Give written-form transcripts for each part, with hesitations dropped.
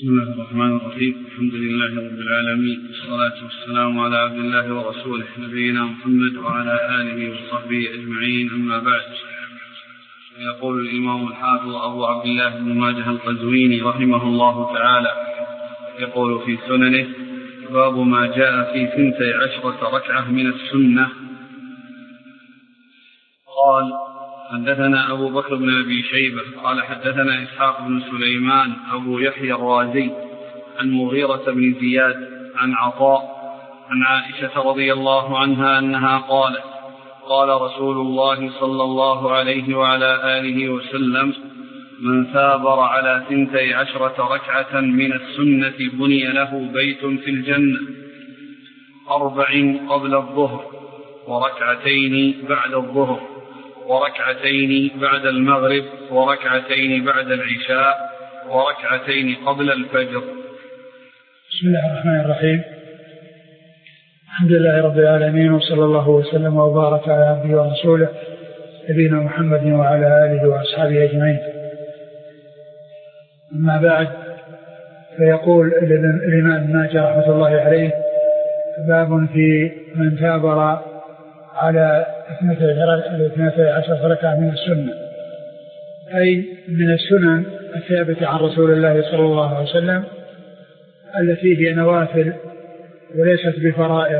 بسم الله الرحمن الرحيم. الحمد لله رب العالمين، والصلاة والسلام على عبد الله ورسوله نبينا محمد وعلى آله وصحبه أجمعين، أما بعد. يقول الإمام الحافظ أبو عبد الله بن ماجه القزويني رحمه الله تعالى، يقول في سننه: باب ما جاء في 12 ركعة من السنة. قال: حدثنا أبو بكر بن أبي شيبة قال حدثنا إسحاق بن سليمان أبو يحيى الرازي عن مغيرة بن زياد عن عطاء عن عائشة رضي الله عنها أنها قالت: قال رسول الله صلى الله عليه وعلى آله وسلم: من ثابر على 12 ركعة من السنة بني له بيت في الجنة، 4 قبل الظهر، وركعتين بعد الظهر، وركعتين بعد المغرب، وركعتين بعد العشاء، وركعتين قبل الفجر. بسم الله الرحمن الرحيم. الحمد لله رب العالمين، وصلى الله وسلم وبارك على عبده ورسوله نبينا محمد وعلى آله وأصحابه أجمعين. أما بعد، فيقول الإمام ابن ماجه رحمة الله عليه: باب في من ثابر على 12 ركعة من السنة، أي من السنن الثابتة عن رسول الله صلى الله عليه وسلم، التي هي نوافل وليست بفرائض،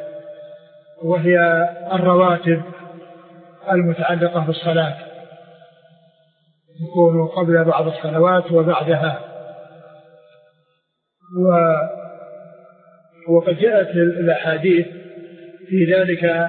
وهي الرواتب المتعلقة بالصلاة، تكون قبل بعض الصلوات وبعدها. وقد جاءت الأحاديث في ذلك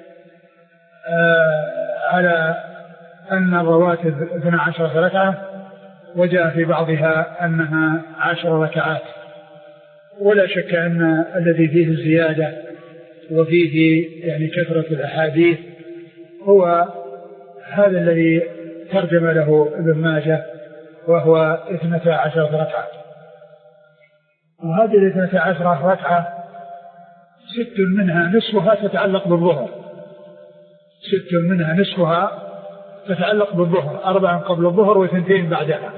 على أن الرواتب 12 ركعة، وجاء في بعضها أنها 10 ركعات. ولا شك أن الذي فيه الزيادة وفيه يعني كثرة الأحاديث هو هذا الذي ترجم له ابن ماجه، وهو 12 ركعة. وهذه 12 ركعة 6 منها نصفها تتعلق بالظهر، 6 منها نصفها تتعلق بالظهر، 4 قبل الظهر و2 بعدها،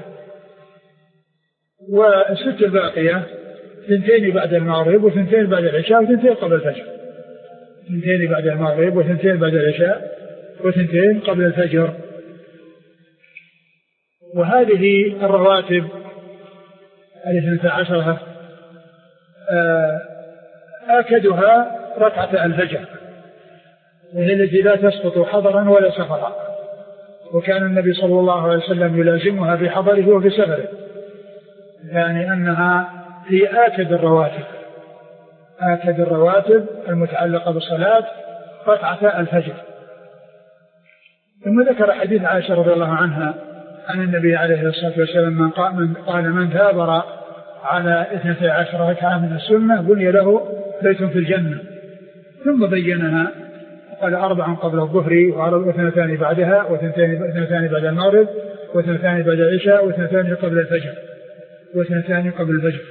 و6 الباقية 2 بعد المغرب و2 بعد العشاء و2 قبل الفجر، 2 بعد المغرب و2 بعد العشاء و2 قبل الفجر. وهذه الرواتب 12 آكدها ركعة الفجر، وهي التي لا تسقط حضرا ولا سفرا، وكان النبي صلى الله عليه وسلم يلازمها في حضره وفي سفره، يعني أنها هي آكد الرواتب المتعلقة بالصلاة ركعة الفجر. ثم ذكر حديث عائشة رضي الله عنها عن النبي عليه الصلاة والسلام قال: من ثابر على 12 ركعة من السنة بني له بيت في الجنة. ثم بينها قال: 4 قبل الظهر، و2 بعدها، و2 بعد المغرب، و2 بعد العشاء، و2 قبل الفجر، و2 قبل الفجر.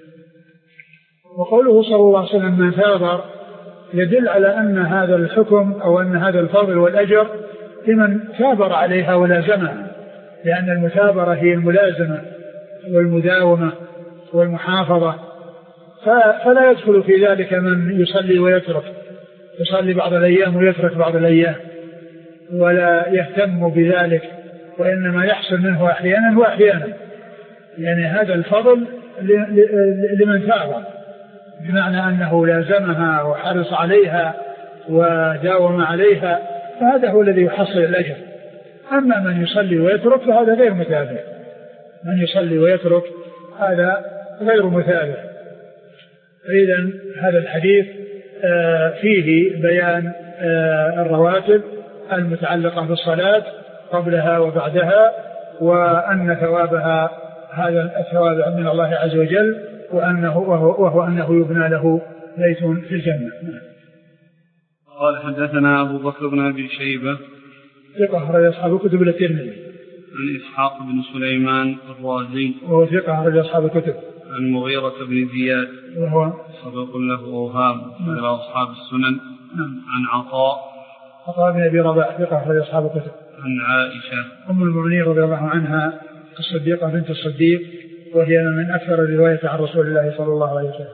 وقوله صلى الله عليه وسلم من ثابر يدل على أن هذا الحكم أو أن هذا الفضل والأجر لمن ثابر عليها ولازمها، لأن المثابرة هي الملازمة والمداومة والمحافظة، فلا يدخل في ذلك من يصلي ويترك، يصلي بعض الأيام ويترك بعض الأيام ولا يهتم بذلك، وإنما يحصل منه أحيانا وأحيانا. يعني هذا الفضل لمن ثابر، بمعنى أنه لازمها وحرص عليها وداوم عليها، فهذا هو الذي يحصل الأجر. أما من يصلي ويترك فهذا غير مثابر، من يصلي ويترك هذا غير مثابر. إذن هذا الحديث فيه بيان الرواتب المتعلقة بالصلاة قبلها وبعدها، وأن ثوابها هذا الثواب من الله عز وجل، وهو أنه يبنى له بيت في الجنة. قال: حدثنا أبو بكر بن أبي شيبة ثقة أخرج أصحاب الكتب الترمذي. عن إسحاق بن سليمان الرازي وهو ثقة أخرج أصحاب الكتب. عن مغيرة بن زياد وهو صدوق له أوهام إلى أصحاب السنن. عن عطاء بن أبي رباح ثقة أخرج أصحاب الكتب. عن عائشة أم المؤمنين رضي الله عنها الصديقة بنت الصديق وهي من أكثر الرواية عن رسول الله صلى الله عليه وسلم.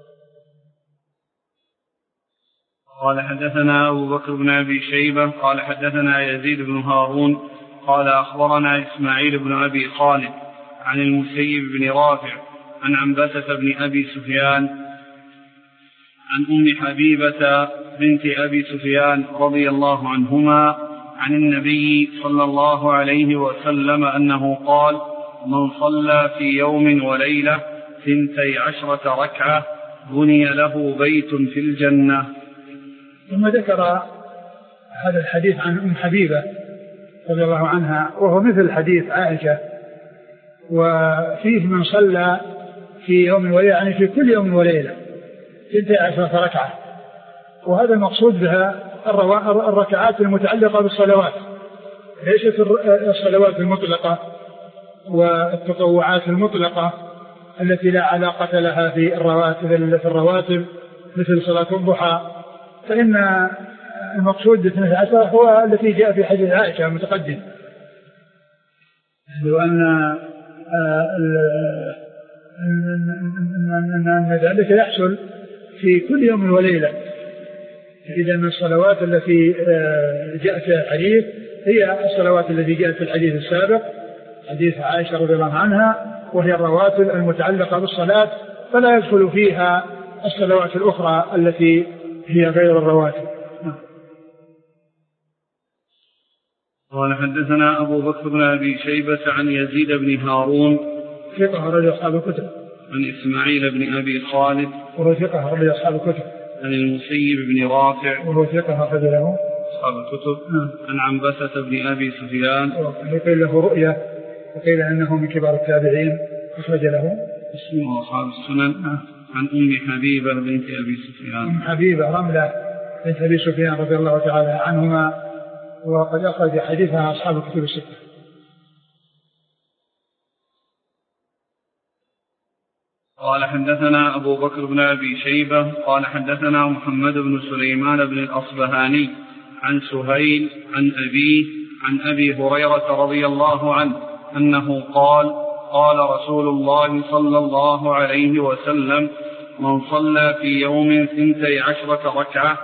قال حدثنا أبو بكر بن أبي شيبة قال حدثنا يزيد بن هارون قال أخبرنا إسماعيل بن أبي خالد عن المسيب بن رافع عن عنبسة بن أبي سفيان عن أم حبيبة بنت أبي سفيان رضي الله عنهما عن النبي صلى الله عليه وسلم أنه قال: من صلى في يوم وليلة 12 ركعة بني له بيت في الجنة. ثم ذكر هذا الحديث عن أم حبيبة رضي الله عنها، وهو مثل حديث عائشة، وفيه من صلى في يوم وليلة، يعني في كل يوم وليلة 12 ركعة، وهذا المقصود بها الركعات المتعلقة بالصلوات، ليست الصلوات المطلقة والتطوعات المطلقة التي لا علاقة لها في الرواتب مثل صلاة الضحى، فإن المقصود ب12 هو التي جاء في حديث عائشة المتقدم، أن ذلك يحصل في كل يوم وليلة. إذا من الصلوات التي جاءت في الحديث هي الصلوات التي جاءت في الحديث السابق حديث عائشة رضي الله عنها، وهي الرواتب المتعلقة بالصلاة، فلا يدخل فيها الصلوات الأخرى التي هي غير الرواتب. قال حدثنا أبو بكر بن أبي شيبة عن يزيد بن هارون ثقة رجل أصحاب الكتب، عن إسماعيل بن أبي خالد وهو ثقة رجل أصحاب الكتب، عن المسيب بن رافع وهو ثقة أخرج له أصحاب الكتب، عن عنبسة بن أبي سفيان وقيل له رؤية، وقيل أنه من كبار التابعين أخرج له مسلم وأصحاب السنن. عن أم حبيبة بنت أبي سفيان، أم حبيبة رملة بنت أبي سفيان رضي الله تعالى عنهما، وقد أخرج حديثها أصحاب الكتب الستة. قال حدثنا أبو بكر بن أبي شيبة قال حدثنا محمد بن سليمان بن الأصبهاني عن سهيل عن أبيه عن أبي هريرة رضي الله عنه أنه قال: قال رسول الله صلى الله عليه وسلم: من صلى في يوم 12 ركعة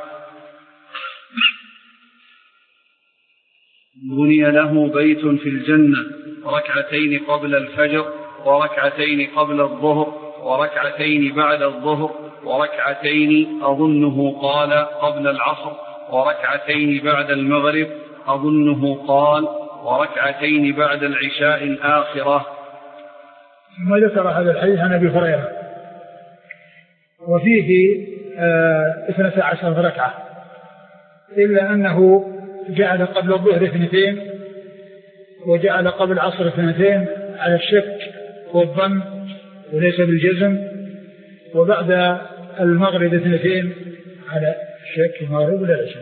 بني له بيت في الجنة، ركعتين قبل الفجر وركعتين قبل الظهر وركعتين بعد الظهر وركعتين أظنه قال قبل العصر وركعتين بعد المغرب أظنه قال وركعتين بعد العشاء الآخرة. ثم ذكر هذا الحديث عن أبي هريرة، وفيه 12 ركعة، إلا أنه جعل قبل الظهر 2 وجعل قبل العصر 2 على الشك والظن وليس بالجزم، وبعد المغرب 2 على الشك المغرب ولا العشاء.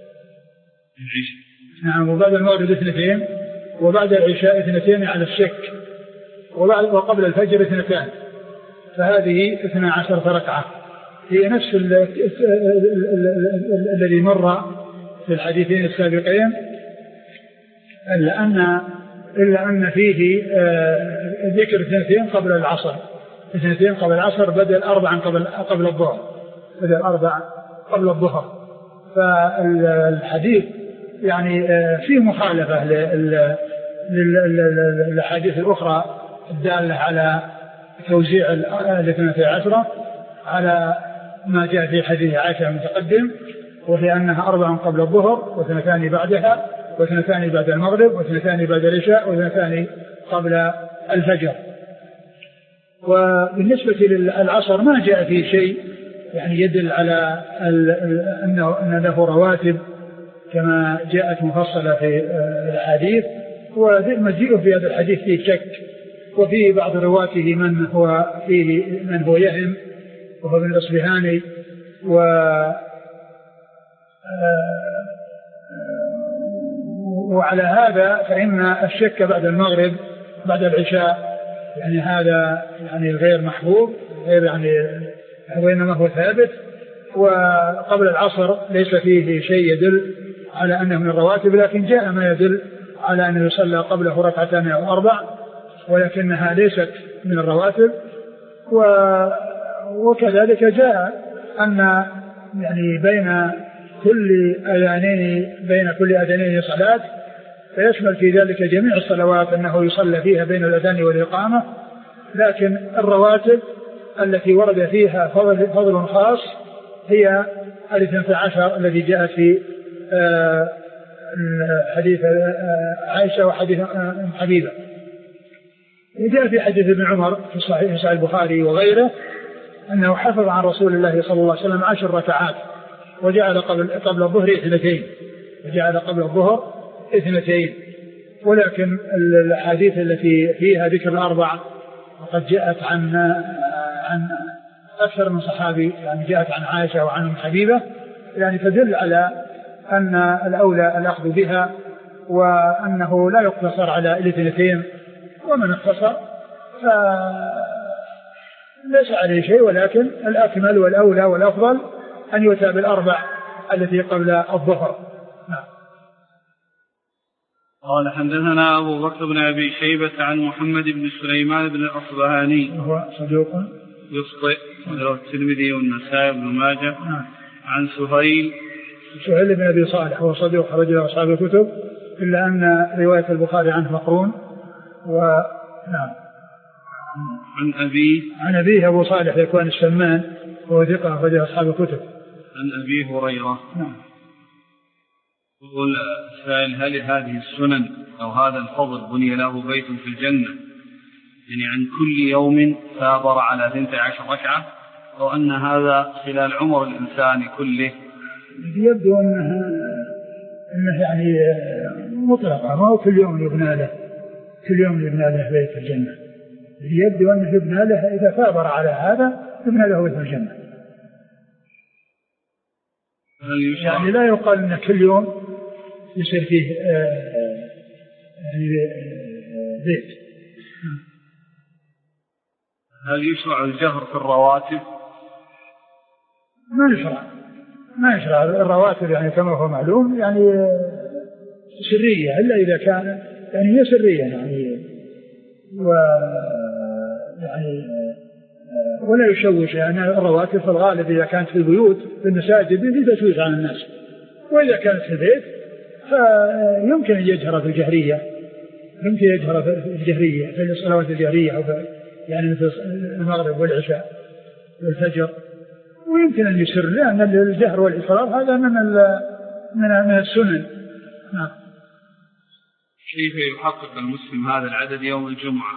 نعم، وبعد المغرب 2 وبعد العشاء 2 على الشك، وقبل الفجر 2، فهذه 12 ركعة هي نفس الذي مر في الحديثين السابقين، إلا أن فيه ذكر 2 قبل العصر، 2 قبل العصر بدل 4 قبل الظهر، بدل 4 قبل الظهر. فالحديث يعني فيه مخالفة للحديث الأخرى الدالة على توزيع 12 على ما جاء في حديث عائشة المتقدم، وهي أنها 4 قبل الظهر و2 بعدها و2 بعد المغرب و2 بعد العشاء و2 قبل الفجر. وبالنسبة للعصر ما جاء فيه شيء يعني يدل على أن له رواتب كما جاءت مفصلة في الحديث، ومجيء في هذا الحديث فيه شك، وفيه بعض رواته من هو يهم، وهو ابن الأصبهاني، وعلى هذا فإن الشك بعد المغرب بعد العشاء يعني هذا يعني غير محبوب، غير يعني وإنما هو ثابت. وقبل العصر ليس فيه شيء يدل على أنه من الرواتب، لكن جاء ما يدل على أنه يصلى قبله 2 أو 4، ولكنها ليست من الرواتب. وكذلك جاء أن يعني بين كل أذانين صلاة، فيشمل في ذلك جميع الصلوات أنه يصلى فيها بين الأذان والإقامة. لكن الرواتب التي ورد فيها فضل خاص هي 12 الذي جاء في حديث عائشة وحديث حبيبة. جاء في حديث ابن عمر في صحيح البخاري وغيره أنه حفظ عن رسول الله صلى الله عليه وسلم 10 ركعات، وجعل قبل الظهر 2. ولكن الأحاديث التي فيها ذكر الأربع وقد جاءت عن أكثر من صحابي، يعني جاءت عن عائشة وعن حبيبة، يعني تدل على أن الأولى الأخذ بها، وأنه لا يقتصر على 2، ومن اقتصر فليس عليه شيء، ولكن الأكمل والأولى والأفضل أن يؤتى بالأربع التي قبل الظهر. قال حدثنا أبو بكر بن أبي شيبة عن محمد بن سليمان بن الأصبهاني وهو صدوق يخطئ، وله الترمذي والنسائي بن ماجه. عن سهيل بن أبي صالح وهو صدوق رجل أصحاب الكتب، إلا أن رواية البخاري عنه مقرون. عن أبيه أبو صالح يكون السمان وهو ثقة رجل أصحاب الكتب. عن أبي هريرة. يقول السائل: هل هذه السنن أو هذا الفضل بني له بيت في الجنة، يعني عن كل يوم ثابر على 12 ركعة، أو أن هذا خلال عمر الإنسان كله؟ يبدو أنه يعني مطلقة، ما هو كل يوم يبنى له بيت في الجنة. يبدو أنه يبنى له إذا ثابر على هذا يبنى له بيت في الجنة. يعني لا يقال أن كل يوم يصير فيه بيت. هل يشرع الجهر في الرواتب؟ ما يشرع الرواتب، يعني كما هو معلوم، يعني سرية، إلا إذا كان يعني هي سرية، يعني ولا يشوش. يعني الرواتب في الغالب إذا كانت في البيوت في المساجد لا تشوش على الناس، وإذا كانت في البيت فيمكن أن يجهر في الجهرية، في الصلوات الجهرية، أو يعني مثل المغرب والعشاء والفجر، ويمكن أن يسر، لأن الجهر والإصرار هذا من السنن. كيف يحقق المسلم هذا العدد يوم الجمعة؟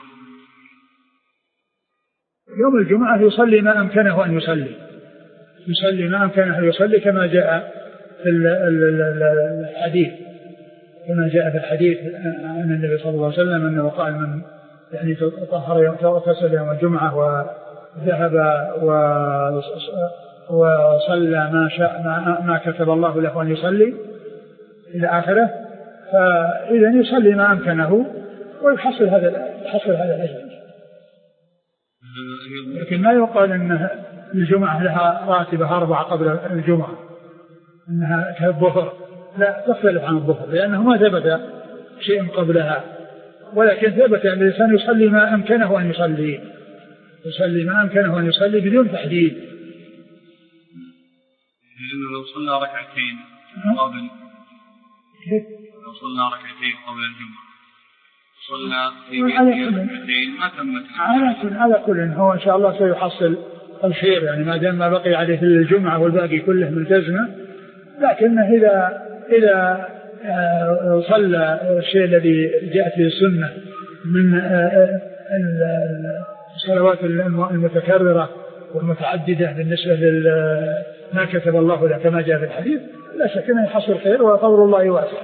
يوم الجمعة يصلي ما أمكنه أن يصلي، كما جاء في الحديث عن النبي صلى الله عليه وسلم أنه قال: من يعني تطهر يغتسل يوم الجمعة وذهب وصلى ما كتب الله له أن يصلي إلى آخره، فإذا يصلي ما أمكنه ويحصل هذا الأجر. لكن لا يقال أن الجمعة لها راتبة 4 قبل الجمعة، أنها كالظهر، لا، تختلف عن الظهر، لأنه ما ثبت شيء قبلها، ولكن ثبت أن الإنسان يصلي ما أمكنه أن يصلي بدون تحديد. لأنه لو صلى ركعتين قبل الجمعة صلى في ركعتين ما تمت على كل هو إن شاء الله سيحصل الخير، يعني ما دام ما بقي عليه الجمعة والباقي كله ملتزمة. لكن إذا صلى الشيء الذي جاءت به السنة من الصلوات المتكررة والمتعددة بالنسبة لما كتب الله له كما جاء في الحديث، لا شك أنه يحصل خير وفضل الله واسع.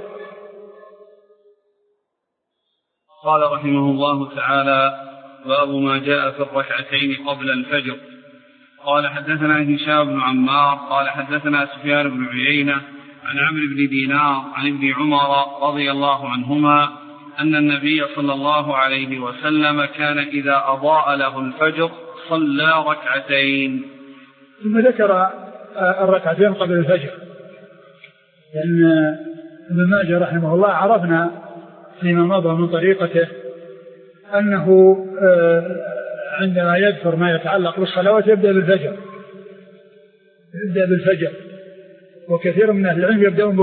قال رحمه الله تعالى: باب ما جاء في الركعتين قبل الفجر. قال حدثنا هشام بن عمار قال حدثنا سفيان بن عيينة عن عمرو بن دينار عن ابن عمر رضي الله عنهما أن النبي صلى الله عليه وسلم كان إذا أضاء له الفجر صلى ركعتين. ثم ذكر الركعتين قبل الفجر، لأن ابن ماجه رحمه الله عرفنا فيما مضى من طريقته أنه عندما يذكر ما يتعلق بالصلوات يبدأ بالفجر، وكثير من أهل العلم يبدأون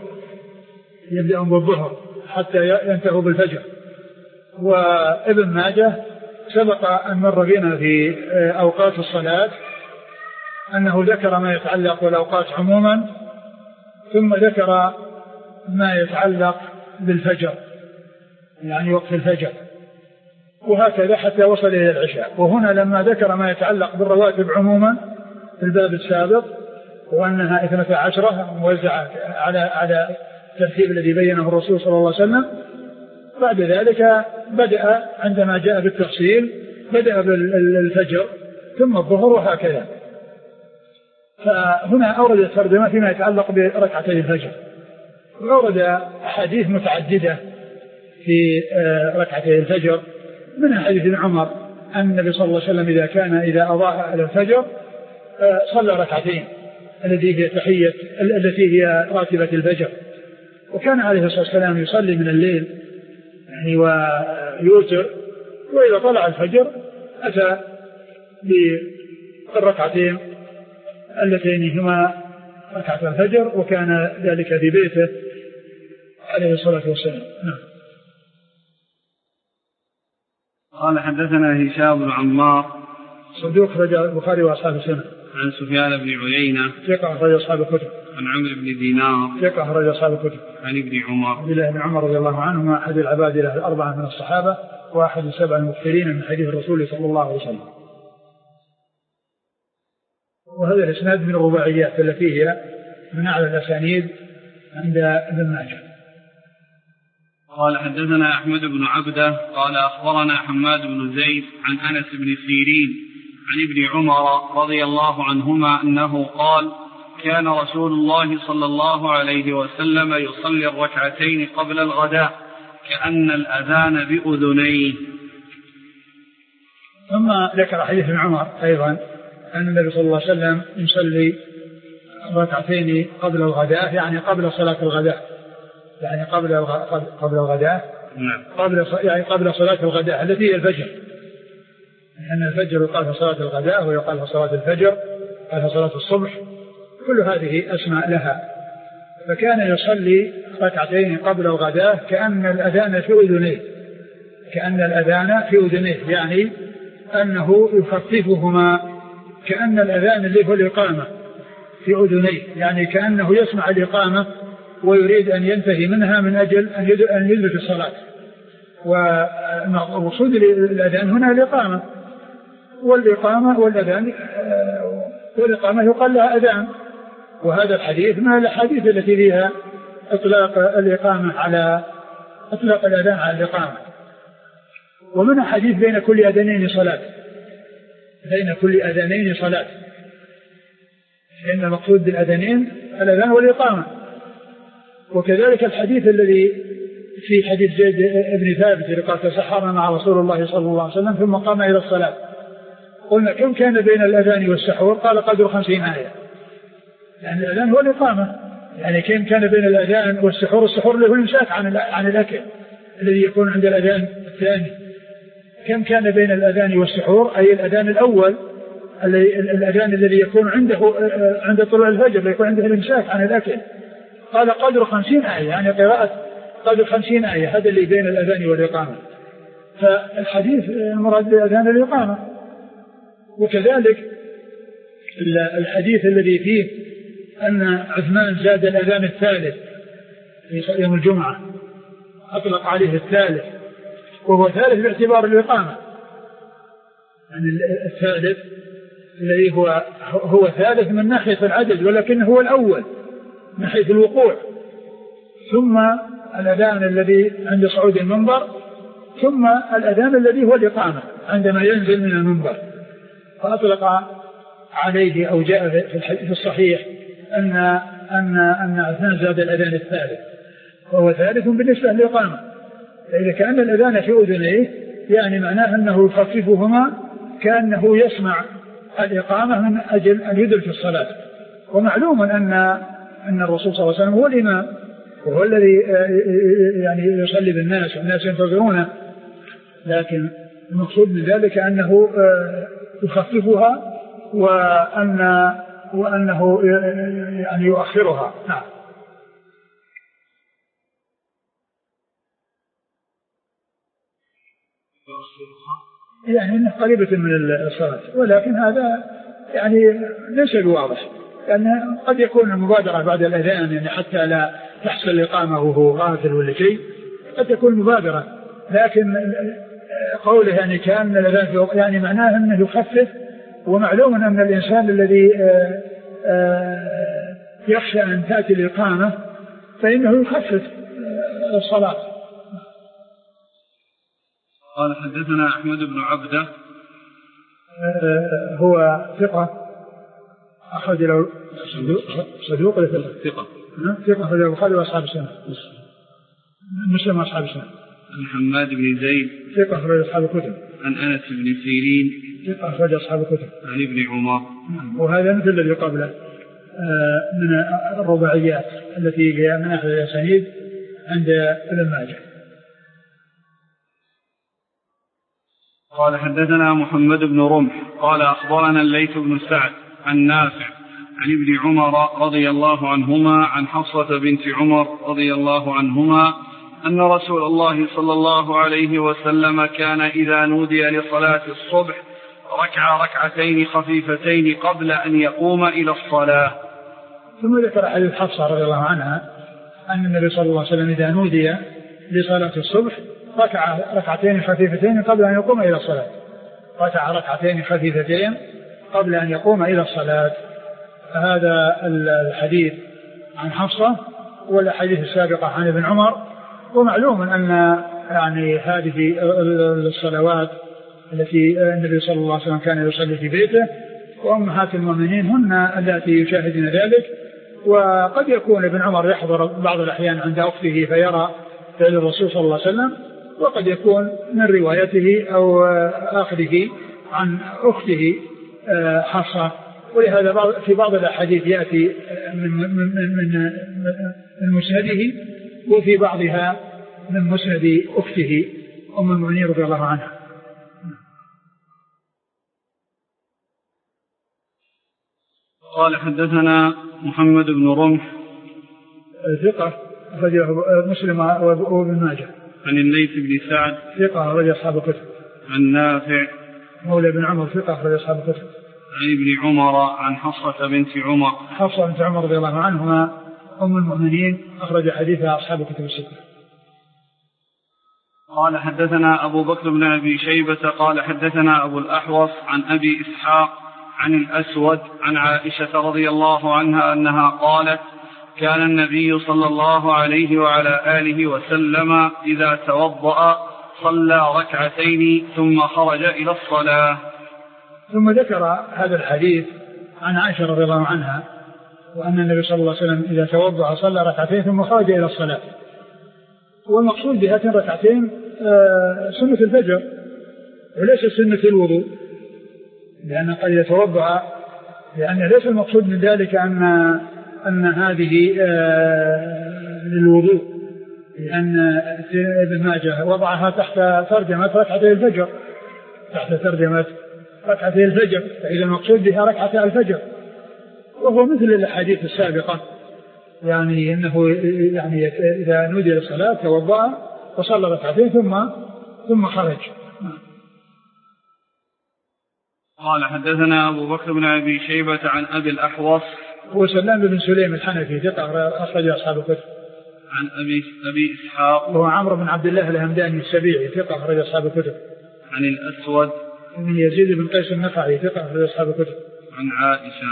بالظهر حتى ينتهوا بالفجر. وابن ماجه سبق أن مر بنا في أوقات الصلاة أنه ذكر ما يتعلق بالأوقات عموما، ثم ذكر ما يتعلق بالفجر يعني وقت الفجر، وهكذا حتى وصل إلى العشاء. وهنا لما ذكر ما يتعلق بالرواتب عموما في الباب السابق وأنها 12 موزعة على الترتيب الذي بينه الرسول صلى الله عليه وسلم، بعد ذلك بدأ عندما جاء بالتفصيل بدأ بالفجر ثم الظهر وهكذا. فهنا أورد الترجمة فيما يتعلق بركعتي الفجر، وأورد أحاديث متعددة في ركعتي الفجر، من حديث ابن عمر أن النبي صلى الله عليه وسلم إذا أضاء على الفجر صلى ركعتين التي هي راتبة الفجر، وكان عليه الصلاة والسلام يصلي من الليل يعني ويوتر، وإذا طلع الفجر أتى بالركعتين اللتين هما ركعة الفجر، وكان ذلك في بيته عليه الصلاة والسلام. نعم. قال حدثنا هشام بن عمار صدوق رجع البخاري وأصحاب السنة. عن سفيان بن عيينة ثقة أخرج أصحاب الكتب. عن عمرو بن دينار ثقة أخرج أصحاب الكتب. عن ابن عمر عبد الله بن عمر رضي الله عنهما أحد العباد الأربعة من الصحابة وأحد السبع المكثرين من حديث الرسول صلى الله عليه وسلم. وهذا الإسناد من الرباعيات التي هي من أعلى الأسانيد عند ابن ماجه. قال حدثنا أحمد بن عبده قال أخبرنا حماد بن زيد عن أنس بن سيرين عن ابن عمر رضي الله عنهما أنه قال كان رسول الله صلى الله عليه وسلم يصلي الركعتين قبل الغداء كأن الأذان بأذنيه. ثم ذكر حديث ابن عمر أيضا أن النبي صلى الله عليه وسلم يصلي ركعتين قبل الغداء يعني قبل صلاة الغداء، يعني قبل الغداء يعني قبل صلاة الغداء التي هي الفجر، لأن الفجر يقال في صلاة الغداء ويقال في صلاة الفجر وفي صلاة الصبح، كل هذه أسماء لها. فكان يصلي ركعتين قبل الغداء كأن الأذان في أذنيه يعني أنه يخففهما، كأن الأذان اللي هو الإقامة في أذنيه، يعني كأنه يسمع الإقامة ويريد أن ينتهي منها من أجل أن يدرك الصلاة. ومقصود الأذان هنا الإقامة، والإقامة يقال لها أذان. وهذا الحديث من الأحاديث التي فيها إطلاق الإقامة على إطلاق الأذان على الإقامة. ومن حديث بين كل أذانين صلاة، لأن المقصود بالأذانين الأذان والإقامة. وكذلك الحديث الذي في حديث زيد بن ثابت اللي قال تسحرنا مع رسول الله صلى الله عليه وسلم ثم قام إلى الصلاة، قلنا كم كان بين الأذان والسحور؟ قال قدر 50 آية، يعني الأذان هو الإقامة، يعني كم كان بين الأذان والسحور؟ السحور اللي هو الإمساك عن الأكل الذي يكون عند الأذان الثاني. كم كان بين الأذان والسحور؟ أي الأذان الأول الأذان الذي يكون عنده عند طلوع الفجر يكون عنده الإمساك عن الأكل، قال قدر 50 آية، يعني قراءة قدر 50 آية، هذا اللي بين الأذان والإقامة. فالحديث المراد بالأذان الإقامة. وكذلك الحديث الذي فيه أن عثمان زاد الأذان الثالث في يوم الجمعة، أطلق عليه الثالث، وهو ثالث باعتبار الإقامة، يعني الثالث الذي هو ثالث من ناحية العدد، ولكن هو الأول من حيث الوقوع، ثم الأذان الذي عند صعود المنبر، ثم الأذان الذي هو الإقامة عندما ينزل من المنبر. فأطلق عليه أو جاء في الحديث الصحيح أن عثمان زاد الأذان الثالث، وهو ثالث بالنسبة للإقامة. فإذا كان الأذان في أذنيه يعني معناه أنه يخففهما كأنه يسمع الإقامة من أجل أن يدرك الصلاة. ومعلوم أن الرسول صلى الله عليه وسلم هو الإمام، وهو الذي يعني يصلي بالناس والناس ينتظرونه، لكن المقصود من ذلك أنه يخففها وأنه يعني يؤخرها. نعم. يعني إنها قريبة من الصلاة، ولكن هذا يعني ليس بواضح، لأن قد يكون المبادرة بعد الأذان يعني حتى لا تحصل الإقامة وهو غافل ولا شيء، قد تكون مبادرة، لكن قوله يعني كان الأذان يعني معناه أنه يخفف، ومعلوم أن الإنسان الذي يخشى أن تأتي الإقامة فإنه يخفف الصلاة. قال حدثنا أحمد بن عبده هو ثقة أخرج له صدوق ثقة أخرج له البخاري وأصحاب السنة، مسلم وأصحاب السنة. عن حماد بن زيد ثقة أخرج أصحاب الكتب. عن أنس بن سيرين ثقة أخرج أصحاب الكتب. عن ابن عمر. وهذا مثل الذي قبله من الرباعيات التي هي من أحد الأسانيد عند ابن ماجه. قال حدثنا محمد بن رمح قال أخبرنا الليث بن سعد عن نافع عن ابن عمر رضي الله عنهما عن حفصة بنت عمر رضي الله عنهما أن رسول الله صلى الله عليه وسلم كان إذا نودي لصلاة الصبح ركع ركعتين خفيفتين قبل أن يقوم إلى الصلاة. ثم ذكر حديث حفصة رضي الله عنها أن النبي صلى الله عليه وسلم إذا نودي لصلاة الصبح ركع ركعتين خفيفتين قبل أن يقوم إلى الصلاة. ركع ركعتين خفيفتين قبل أن يقوم إلى الصلاة. هذا الحديث عن حفصة والحديث السابقة عن ابن عمر. ومعلوم أن يعني هذه الصلوات التي النبي صلى الله عليه وسلم كان يصلي في بيته وأمهات المؤمنين هن التي يشاهدن ذلك. وقد يكون ابن عمر يحضر بعض الأحيان عند أخته فيرى فعل الرسول صلى الله عليه وسلم، وقد يكون من روايته أو أخذه عن أخته حفصة. ولهذا في بعض الأحاديث يأتي من مسنده وفي بعضها من مسند أخته أم المؤمنين رضي الله عنها. قال حدثنا محمد بن رمح ثقة أخرجه مسلم وابن ماجه. عن الليث بن سعد ثقة أخرج أصحاب الكتب. عن نافع مولى بن عمر ثقة أخرج أصحاب الكتب. عن ابن عمر عن حفصة بنت عمر. حفصة بنت عمر رضي الله عنهما أم المؤمنين أخرج حديثها أصحاب الكتب الستة. قال حدثنا أبو بكر بن أبي شيبة قال حدثنا أبو الأحوص عن أبي إسحاق عن الأسود عن عائشة رضي الله عنها أنها قالت كان النبي صلى الله عليه وعلى آله وسلم إذا توضأ صلى ركعتين ثم خرج إلى الصلاة. ثم ذكر هذا الحديث عن عائشة رضي الله عنها وأن النبي صلى الله عليه وسلم إذا توضأ صلى ركعتين ثم خرج إلى الصلاة. والمقصود بهاتين ركعتين سنة الفجر وليس سنة الوضوء، لأن قد يتوضأ، لأن ليس المقصود من ذلك أن هذه للوضوء، لأن ابن ماجه وضعها تحت ترجمة ركعتي الفجر، تحت ترجمة ركعتي الفجر، فإذا المقصود بها ركعتي الفجر، وهو مثل الأحاديث السابقة، يعني أنه يعني إذا نودي للصلاة توضأ وصلى ركعتين ثم خرج. قال حدثنا أبو بكر بن أبي شيبة عن أبي الأحوص هو سلام بن سليم الحنفي ثقة أخرج أصحاب الكتب. عن أبي إسحاق وهو عمرو بن عبد الله الهمداني السبيعي ثقة أخرج أصحاب الكتب. عن الأسود من يزيد بن قيس النخعي ثقة أخرج أصحاب الكتب. عن عائشة.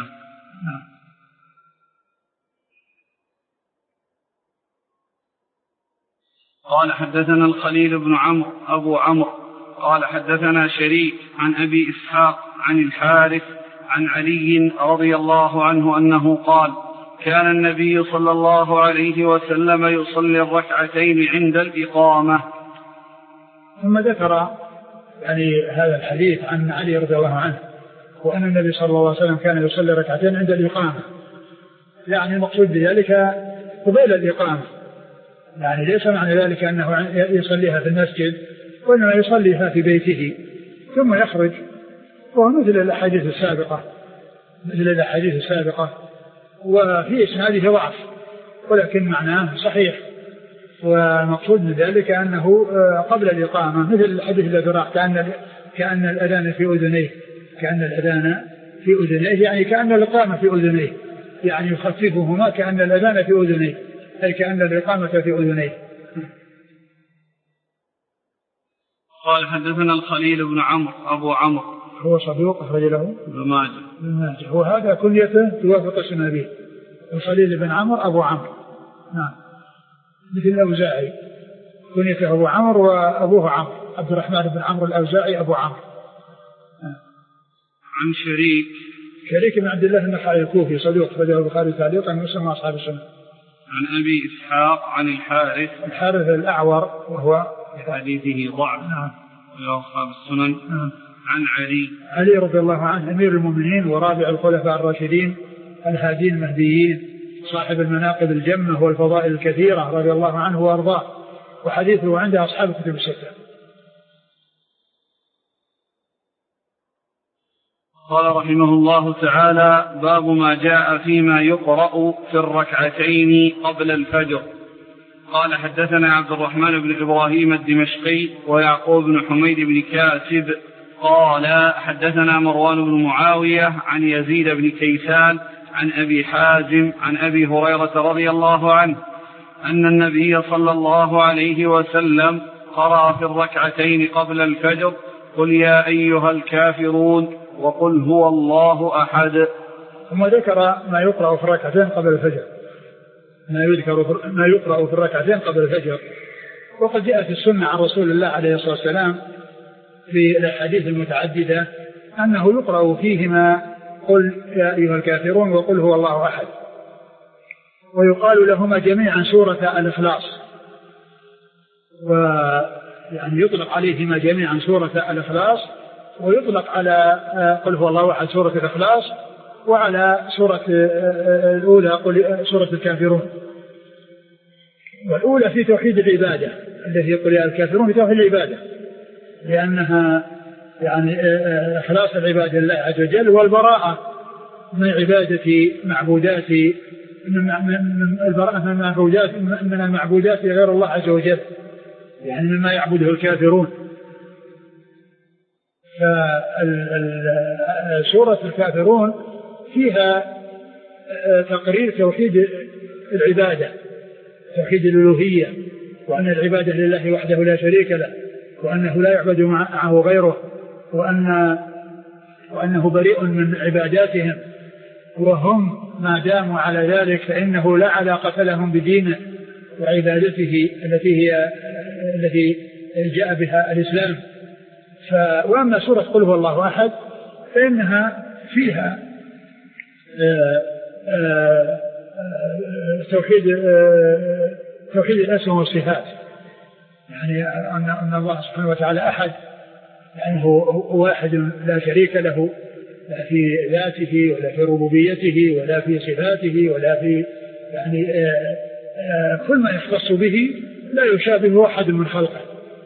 قال حدثنا الخليل بن عمرو أبو عمرو قال حدثنا شريك عن أبي إسحاق عن الحارث عن علي رضي الله عنه أنه قال كان النبي صلى الله عليه وسلم يصلي الركعتين عند الإقامة. ثم ذكر يعني هذا الحديث عن علي رضي الله عنه وأن النبي صلى الله عليه وسلم كان يصلي ركعتين عند الإقامة، يعني المقصود بذلك قبيل الإقامة، يعني ليس معنى ذلك أنه يصليها في المسجد، وإنما يصليها في بيته ثم يخرج، وهو مثل الأحاديث السابقة وفي إسناده ضعف، ولكن معناه صحيح. والمقصود من ذلك أنه قبل الإقامة مثل الحديث الذي راح كأن الأذان في أذنيه، يعني كأن الإقامة في أذنيه، يعني يخففهما كأن الأذان في أذنيه، أي كأن الإقامة في أذنيه. قال حدثنا الخليل بن عمرو أبو عمرو، هو صدوق أخرج له ابن ماجه، وهذا كنيته توافق اسم أبيه، الخليل بن عمرو أبو عمرو، نعم، مثل الأوزاعي كنيته أبو عمرو وأبوه عمرو، عبد الرحمن بن عمرو الأوزاعي أبو عمرو. عن شريك بن عبد الله النخعي الكوفي صدوق أخرجه البخاري تعليقا ومسلم وأصحاب السنة. عن أبي إسحاق عن الحارث الأعور وهو حديثه ضعف، نعم، وأصحاب السنن. عن علي رضي الله عنه أمير المؤمنين ورابع الخلفاء الراشدين الهادين المهديين صاحب المناقب الجمة والفضائل الكثيرة رضي الله عنه وأرضاه، وحديثه عند أصحاب الكتب الستة. قال رحمه الله تعالى: باب ما جاء فيما يقرأ في الركعتين قبل الفجر. قال حدثنا عبد الرحمن بن إبراهيم الدمشقي ويعقوب بن حميد بن كاسب قال حدثنا مروان بن معاوية عن يزيد بن كيسان عن أبي حازم عن أبي هريرة رضي الله عنه أن النبي صلى الله عليه وسلم قرأ في الركعتين قبل الفجر: قل يا أيها الكافرون وقل هو الله أحد. ثم ذكر ما يقرأ في الركعتين قبل الفجر، ما يقرأ في الركعتين قبل الفجر. وقد جاء في السنة عن رسول الله عليه الصلاة والسلام في الأحاديث المتعددة أنه يقرأ فيهما قل يا أيها الكافرون وقل هو الله أحد، ويقال لهما جميعا سورة الإخلاص، ويعني يطلق عليهما جميعا سورة الإخلاص، ويطلق على قل هو الله أحد سورة الإخلاص، وعلى سورة الأولى سورة الكافرون. والأولى في توحيد العبادة التي قل يا الكافرون في توحيد العبادة، لأنها يعني إخلاص العبادة لله عز وجل والبراءة من عبادة معبودات البراءة من المعبودات غير الله عز وجل، يعني مما يعبده الكافرون. فسورة الكافرون فيها تقرير توحيد العبادة، توحيد الألوهية، وأن العبادة لله وحده لا شريك له، وأنه لا يعبد معه غيره، وأنه بريء من عباداتهم، وهم ما داموا على ذلك فإنه لا علاقة لهم بدينه وعبادته التي جاء بها الإسلام. وأما سورة قل هو الله أحد فإنها فيها توحيد الأسماء والصفات، يعني أن الله سبحانه وتعالى أحد، يعني هو واحد لا شريك له، لا في ذاته ولا في ربوبيته ولا في صفاته ولا في يعني كل ما يختص به لا يشابه أحد من خلقه.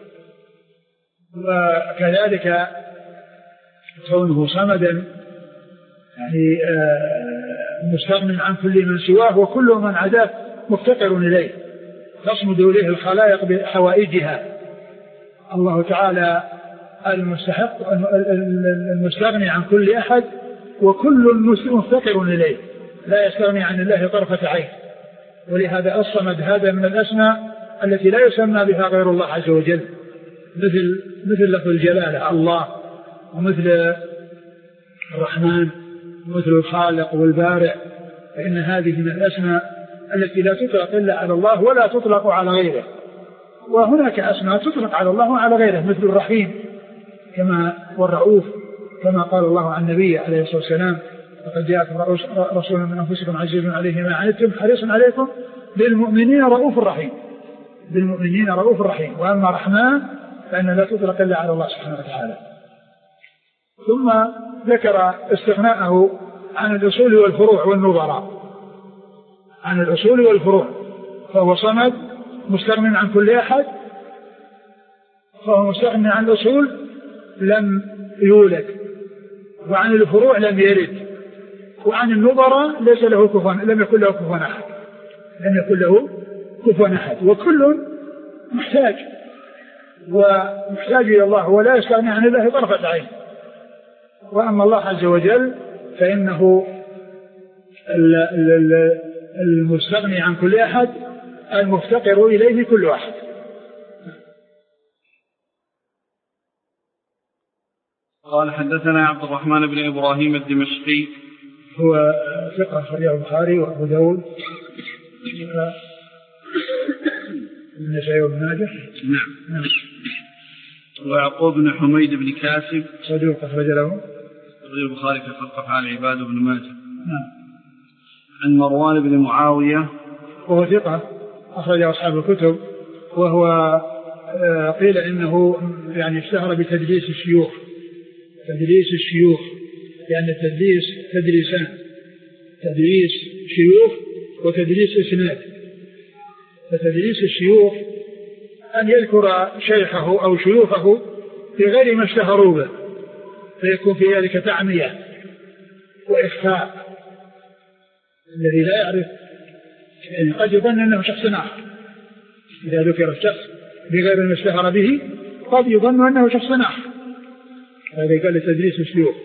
وكذلك كونه صمدا يعني مستغن عن كل من سواه، وكل من عداه مفتقر إليه، تصمد إليه الخلائق بحوائجها. الله تعالى المستحق المستغني عن كل أحد، وكل مفتقر إليه، لا يستغني عن الله طرفة عين. ولهذا الصمد هذا من الأسماء التي لا يسمى بها غير الله عز وجل، مثل لفظ الجلالة الله، ومثل الرحمن، ومثل الخالق والبارئ، فإن هذه من الأسماء التي لا تطلق إلا على الله ولا تطلق على غيره. وهناك أسماء تطلق على الله وعلى غيره، مثل الرحيم والرؤوف، كما قال الله عن النبي عليه الصلاة والسلام: لقد جاءكم رسول من أنفسكم عزيز عليه ما عنتم حريص عليكم بالمؤمنين رؤوف رحيم. وأما رحمن فإن لا تطلق إلا على الله سبحانه وتعالى. ثم ذكر استغناءه عن الأصول والفروع والنظراء، عن الأصول والفروع، فهو صمد مستغن عن كل أحد، فهو مستغن عن الأصول لم يولد، وعن الفروع لم يرد، وعن النظراء ليس له كفوا، لم يكن له كفوا أحد، لم يكن له كفوا أحد، وكل محتاج ومحتاج إلى الله ولا يستغني عن الله طرفة عين. وأما الله عز وجل فإنه المستغني عن كل أحد، المفتقر إليه كل أحد. قال حدثنا عبد الرحمن بن إبراهيم الدمشقي، هو ثقة أخرجه البخاري وأبو داود والنسائي وابن ماجه. نعم. ويعقوب بن حميد بن كاسب صدوق أخرج له البخاري في خلق أفعال العباد وابن ماجه. نعم. عن مروان بن معاوية وهو ثقة أخرج أصحاب الكتب، وهو قيل إنه يعني اشتهر بتدليس الشيوخ، تدليس الشيوخ، لأن التدليس تدليسان، تدليس شيوخ وتدليس إسناد. فتدليس الشيوخ أن يذكر شيخه أو شيوخه بغير ما اشتهروا به، فيكون في ذلك تعمية وإخفاء، الذي لا يعرف يعني قد يظن أنه شخص آخر. إذا ذكر الشخص بغير ما اشتهر به قد يظن أنه شخص آخر، هذا قال تدليس الشيوخ.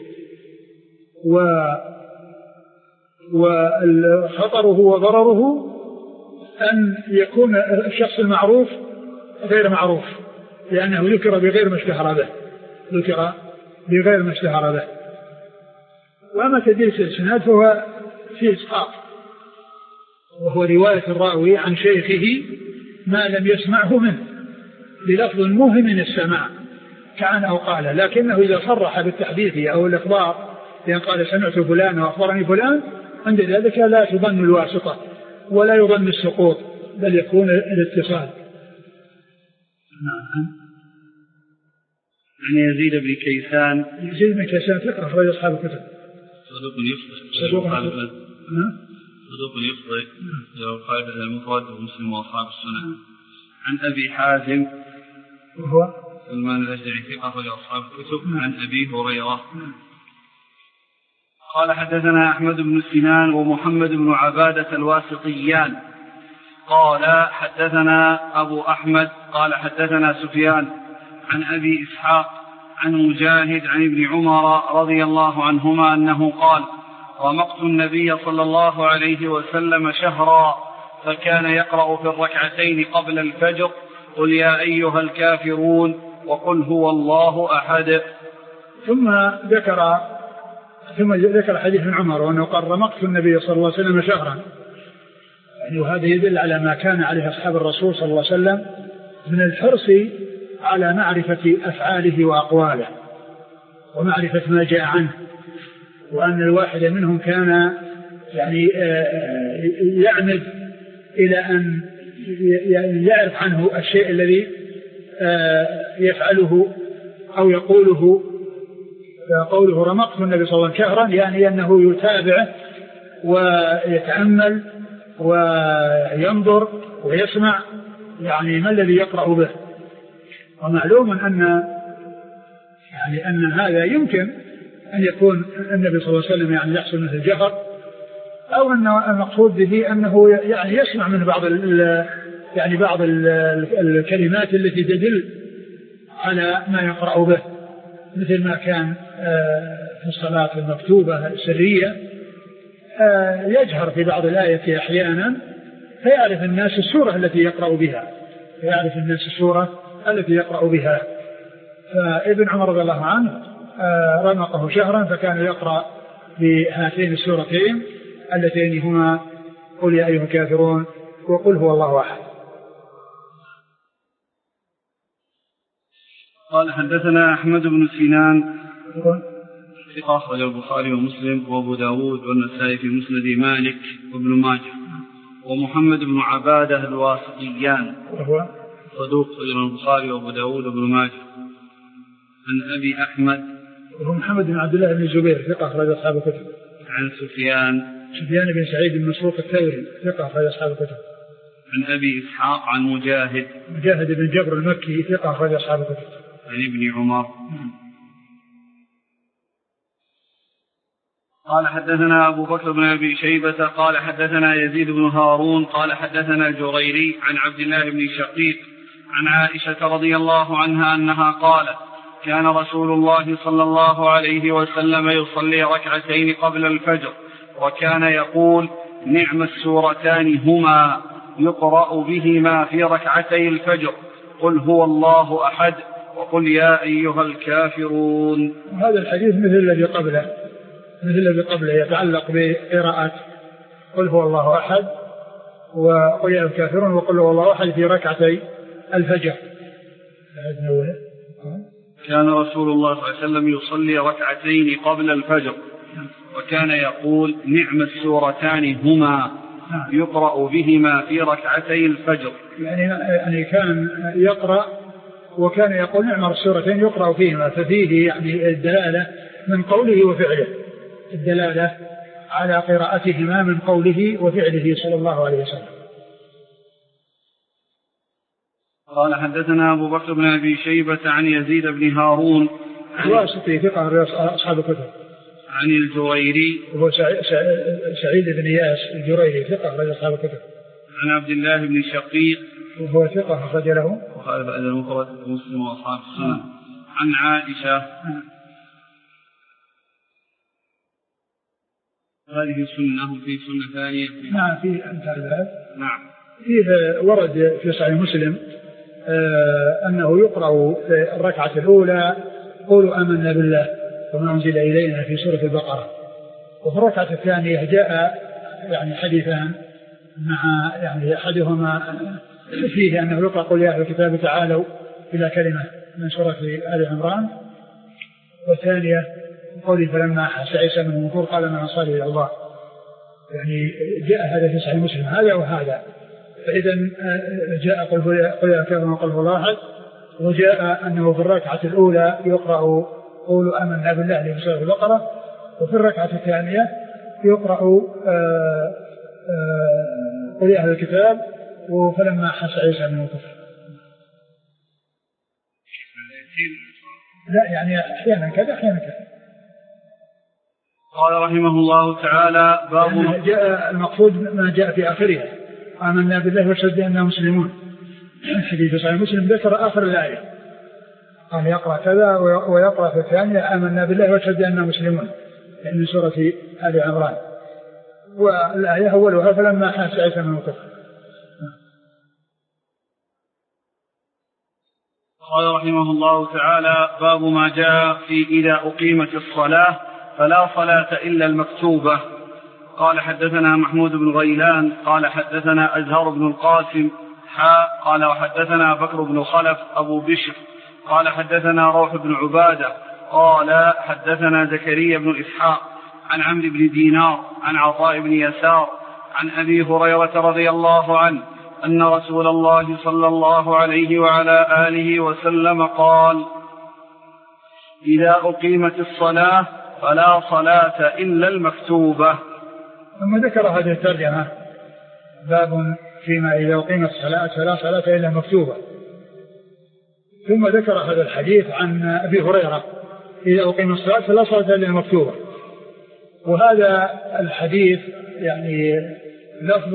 وخطره وضرره أن يكون الشخص المعروف غير معروف، لأنه ذكر بغير ما اشتهر به، ذكر بغير ما اشتهر به. وأما تدليس الإسناد فهو فيه إسقاط، وهو رواية الراوي عن شيخه ما لم يسمعه منه بلفظ موهم من السماع كان أو قال، لكنه إذا صرح بالتحديث أو الإخبار لأن قال سمعت فلان وأخبرني فلان، عند ذلك لا تظن الواسطة ولا يظن السقوط، بل يكون الاتصال. عن يزيد بن كيسان. يزيد بن كيسان ثقة أخرج أصحاب الكتب. صدوق يخطئ. صدوق يخطئ. البخاري المفرد ومسلم وأصحاب السنن. عن أبي حازم وهو سلمان الأشجعي ثقة أخرج أصحاب الكتب. عن أبي هريرة قال حدثنا أحمد بن سنان ومحمد بن عبادة الواسطيان قال حدثنا أبو أحمد قال حدثنا سفيان عن أبي إسحاق عن مجاهد عن ابن عمر رضي الله عنهما أنه قال رمقت النبي صلى الله عليه وسلم شهرا فكان يقرأ في الركعتين قبل الفجر قل يا أيها الكافرون وقل هو الله أحد. ثم ذكر حديث ابن عمر وأنه قال رمقت النبي صلى الله عليه وسلم شهرا، يعني وهذا يدل على ما كان عليه أصحاب الرسول صلى الله عليه وسلم من الحرص على معرفة أفعاله وأقواله ومعرفة ما جاء عنه، وأن الواحد منهم كان يعني يعمد إلى أن يعرف عنه الشيء الذي يفعله أو يقوله. فقوله رمقت النبي صلى الله عليه وسلم شهرا يعني أنه يتابع ويتأمل وينظر ويسمع يعني ما الذي يقرأ به. ومعلوم أن هذا يمكن أن يكون النبي صلى الله عليه وسلم يعني يحصل مثل الجهر، أو أن المقصود به أنه يعني يسمع من بعض الكلمات التي تدل على ما يقرأ به، مثل ما كان في الصلاة المكتوبة السرية يجهر في بعض الآية أحيانا فيعرف الناس السورة التي يقرأ بها، فابن عمر رضي الله عنه رمقه شهرا فكان يقرأ بهاتين السورتين اللتين هما قل يا أيها الكافرون وقل هو الله أحد. قال حدثنا أحمد بن سنان ثقة أخرج البخاري ومسلم وأبو داود والنسائي في مسند مالك وابن ماجه. ومحمد بن عبادة الواسطيان وهو صدوق أخرج البخاري وأبو داود وابن ماجه. عن أبي أحمد وهو محمد بن عبد الله بن الزبير ثقة أخرج أصحاب الكتب. عن سفيان بن سعيد بن مسروق الثوري ثقة أخرج أصحاب الكتب. عن أبي إسحاق عن مجاهد بن جبر المكي ثقة أخرج أصحاب الكتب. عن ابن عمر قال حدثنا أبو بكر بن أبي شيبة قال حدثنا يزيد بن هارون قال حدثنا الجريري عن عبد الله بن شقيق عن عائشة رضي الله عنها أنها قالت كان رسول الله صلى الله عليه وسلم يصلي ركعتين قبل الفجر وكان يقول نعم السورتان هما يقرأ بهما في ركعتي الفجر قل هو الله أحد وقل يا أيها الكافرون. هذا الحديث مثل الذي قبله يتعلق بقراءة قل هو الله أحد وقل يا أيها الكافرون وقل هو الله أحد في ركعتي الفجر. كان رسول الله صلى الله عليه وسلم يصلي ركعتين قبل الفجر وكان يقول نعم السورتان هما يقرأ بهما في ركعتي الفجر. يعني كان يقرأ وكان يقول نعم السورتين يقرأ فيهما ففيه يعني الدلالة من قوله وفعله الدلالة على قراءتهما من قوله وفعله صلى الله عليه وسلم. قال حدثنا أبو بكر بن أبي شيبة عن يزيد بن هارون الواسطي ثقة أصحاب الكتب عن الجريري وهو سعيد بن إياس الجريري ثقة أخرج أصحاب الكتب عن عبد الله بن شقيق وهو ثقة أخرج له وقال بعد المفرد مسلم وأصحاب السنة عن عائشة. هذه سنة في سنة ثانية نعم في الباب نعم فيه ورد في صحيح مسلم أنه يقرأ في الركعة الأولى قولوا آمنا بالله وما أنزل إلينا في سورة البقرة وفي الركعة الثانية جاء يعني حديثان مع يعني أحدهما فيه أنه يقرأ قل يا أهل الكتاب تعالوا إلى كلمة من سورة آل عمران والثانية قولي فلما أحس عيسى من النفور قال من أنصاري إلى الله. يعني جاء هذا في صحيح مسلم هذا وهذا فإذا جاء قل يا كافرون وقل هو الله أحد وجاء أنه في الركعة الأولى يقرأ قولوا آمنا بالله في سورة البقرة وفي الركعة الثانية يقرأ قل يا أهل الكتاب وفلما أحس عيسى من الكفر. لا يعني أحيانا كذا أحيانا كذا. قال رحمه الله تعالى باب جاء المقصود ما جاء في آخرها آمنا بالله واشهد بأننا مسلمون. حديث صحيح مسلم ذكر آخر الآية قال يقرأ كذا ويقرأ في الثانية آمنا بالله واشهد بأننا مسلمون من سورة آل عمران والآية أولها فلما أحس عيسى من الكفر. قال رحمه الله تعالى باب ما جاء في إذا أقيمت الصلاة فلا صلاة إلا المكتوبة. قال حدثنا محمود بن غيلان قال حدثنا أزهر بن القاسم قال وحدثنا بكر بن خلف أبو بشر قال حدثنا روح بن عبادة قال حدثنا زكريا بن إسحاق عن عمرو بن دينار عن عطاء بن يسار عن أبي هريرة رضي الله عنه أن رسول الله صلى الله عليه وعلى آله وسلم قال إذا أقيمت الصلاة فلا صلاة إلا المكتوبة. ثم ذكر هذه الترجمة باب فيما إذا أقيمت الصلاة فلا صلاة إلا المكتوبة ثم ذكر هذا الحديث عن أبي هريرة إذا أقيمت الصلاة فلا صلاة إلا المكتوبة. وهذا الحديث يعني لفظ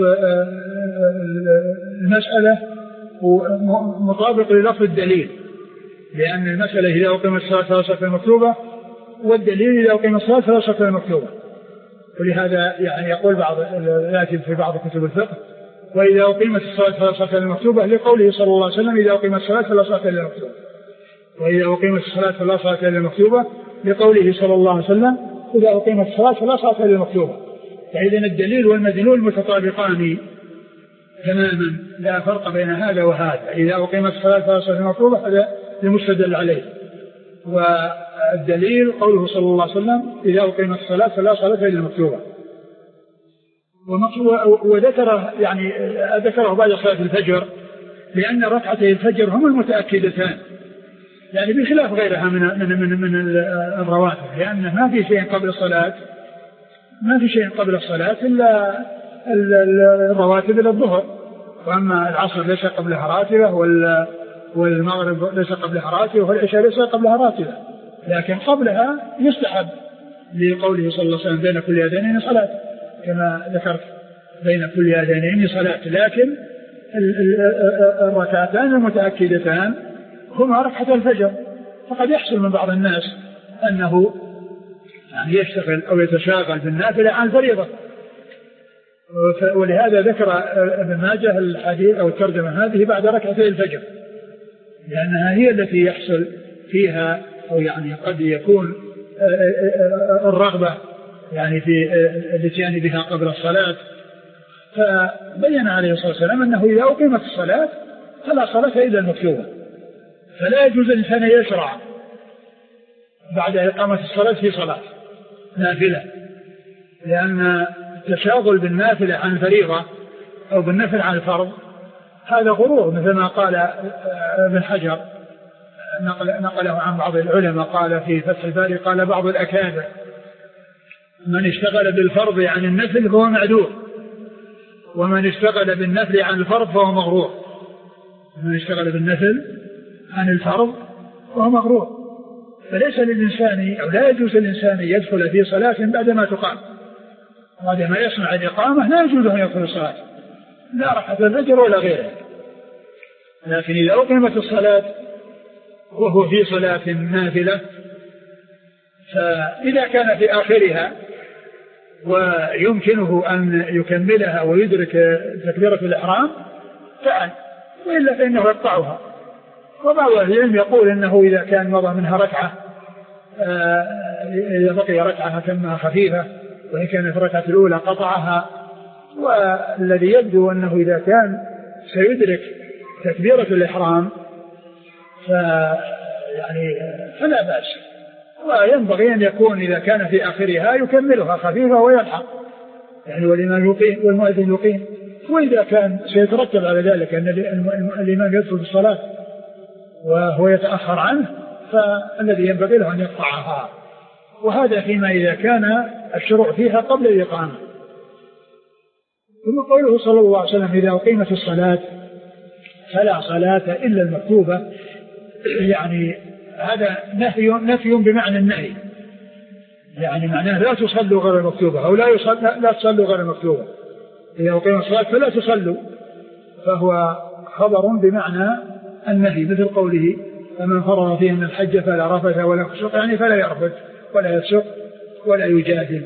المسألة مطابق للفظ الدليل لأن المسألة إذا أقيمت الصلاة فلا صلاة إلا المكتوبة والدليل إذا أقيمت الصلاة فلا صلاة إلا المكتوبة. ولهذا يعني يقول بعض الكاتب في بعض كتب الفقه وإذا أقيمت الصلاة فلا صلاة إلا المكتوبة لقوله صلى الله عليه وسلم إذا أقيمت الصلاة فلا صلاة إلا المكتوبة وإذا أقيمت الصلاة فلا صلاة إلا المكتوبة لقوله صلى الله عليه وسلم إذا أقيمت الصلاة فلا صلاة إلا المكتوبة. فإذا الدليل والمدلول متطابقان تماما لا فرق بين هذا وهذا. إذا أقيمت الصلاة فلا صلاة إلا المكتوبة هذا المستدل عليه والدليل قوله صلى الله عليه وسلم إذا أقيمت الصلاة فلا صلاة إلا المكتوبة. ذكره بعد صلاة الفجر لأن ركعتي الفجر هم المتأكدتان يعني بخلاف غيرها من الرواتب لأن ما في شيء قبل الصلاة إلا الرواتب إلى الظهر وأما العصر ليس قبلها راتبة والمغرب ليس قبلها راتبة والعشاء ليس قبلها راتبة لكن قبلها لقوله صلى الله عليه وسلم بين كل أذانين صلاة، كما ذكرت بين كل أذانين صلاة، لكن الركعتان المتأكدتان هما ركعة الفجر. فقد يحصل من بعض الناس أنه يعني يشتغل أو يتشاغل بالنافلة عن الفريضة، ولهذا ذكر ابن ماجه الحديث أو الترجمة هذه بعد ركعتي الفجر، لأنها هي التي يحصل فيها أو يعني قد يكون الرغبة يعني في الاتيان بها قبل الصلاة. فبين عليه الصلاة والسلام أنه إذا أقيمت الصلاة فلا صلاة إلا المكتوبة، فلا يجوز الإنسان يشرع بعد إقامة الصلاة في صلاة نافلة، لأن التشاغل بالنافلة عن الفريضة أو بالنفل عن الفرض هذا غرور، مثل ما قال ابن حجر نقله عن بعض العلماء قال في فتح الباري قال بعض الأكابر من اشتغل بالفرض عن النفل فهو معذور، ومن اشتغل بالنفل عن الفرض فهو مغرور. من اشتغل بالنفل عن الفرض فهو مغرور. فليس للإنسان أو لا يجوز للإنسان يدخل في صلاة بعدما تقام، بعدما يسمع الإقامة لا يجوز أن يدخل الصلاة لا ركعة الفجر ولا غيره. لكن إذا أقيمت الصلاة وهو في صلاة نافلة فإذا كان في آخرها ويمكنه أن يكملها ويدرك تكبيرة الإحرام فعل، وإلا فإنه يقطعها. وبعض العلم يقول إنه إذا كان مضى منها ركعة إذا بقي ركعة كما خفيفة وإن كان في الركعة الأولى قطعها. والذي يبدو أنه إذا كان سيدرك تكبيرة الإحرام فلا بأس، وينبغي أن يكون إذا كان في آخرها يكملها خفيفة ويلحق يعني والإمام يقيم والمؤذن يقيم. وإذا كان سيترتب على ذلك أن الإمام يدخل في الصلاة وهو يتأخر عنه فالذي ينبغي له أن يقطعها، وهذا فيما إذا كان الشروع فيها قبل الإقامة. ثم قوله صلى الله عليه وسلم إذا أقيمت الصلاة فلا صلاة إلا المكتوبة، يعني هذا نفي بمعنى النهي، يعني معناه لا تصلوا غير المكتوبة أو لا تصلوا غير المكتوبة. إذا أقيمت الصلاة فلا تصلوا، فهو خبر بمعنى النهي، مثل قوله فمن فرض فيهن الحج فلا رفث ولا فسوق، يعني فلا يرفث ولا يفسق ولا يجادل.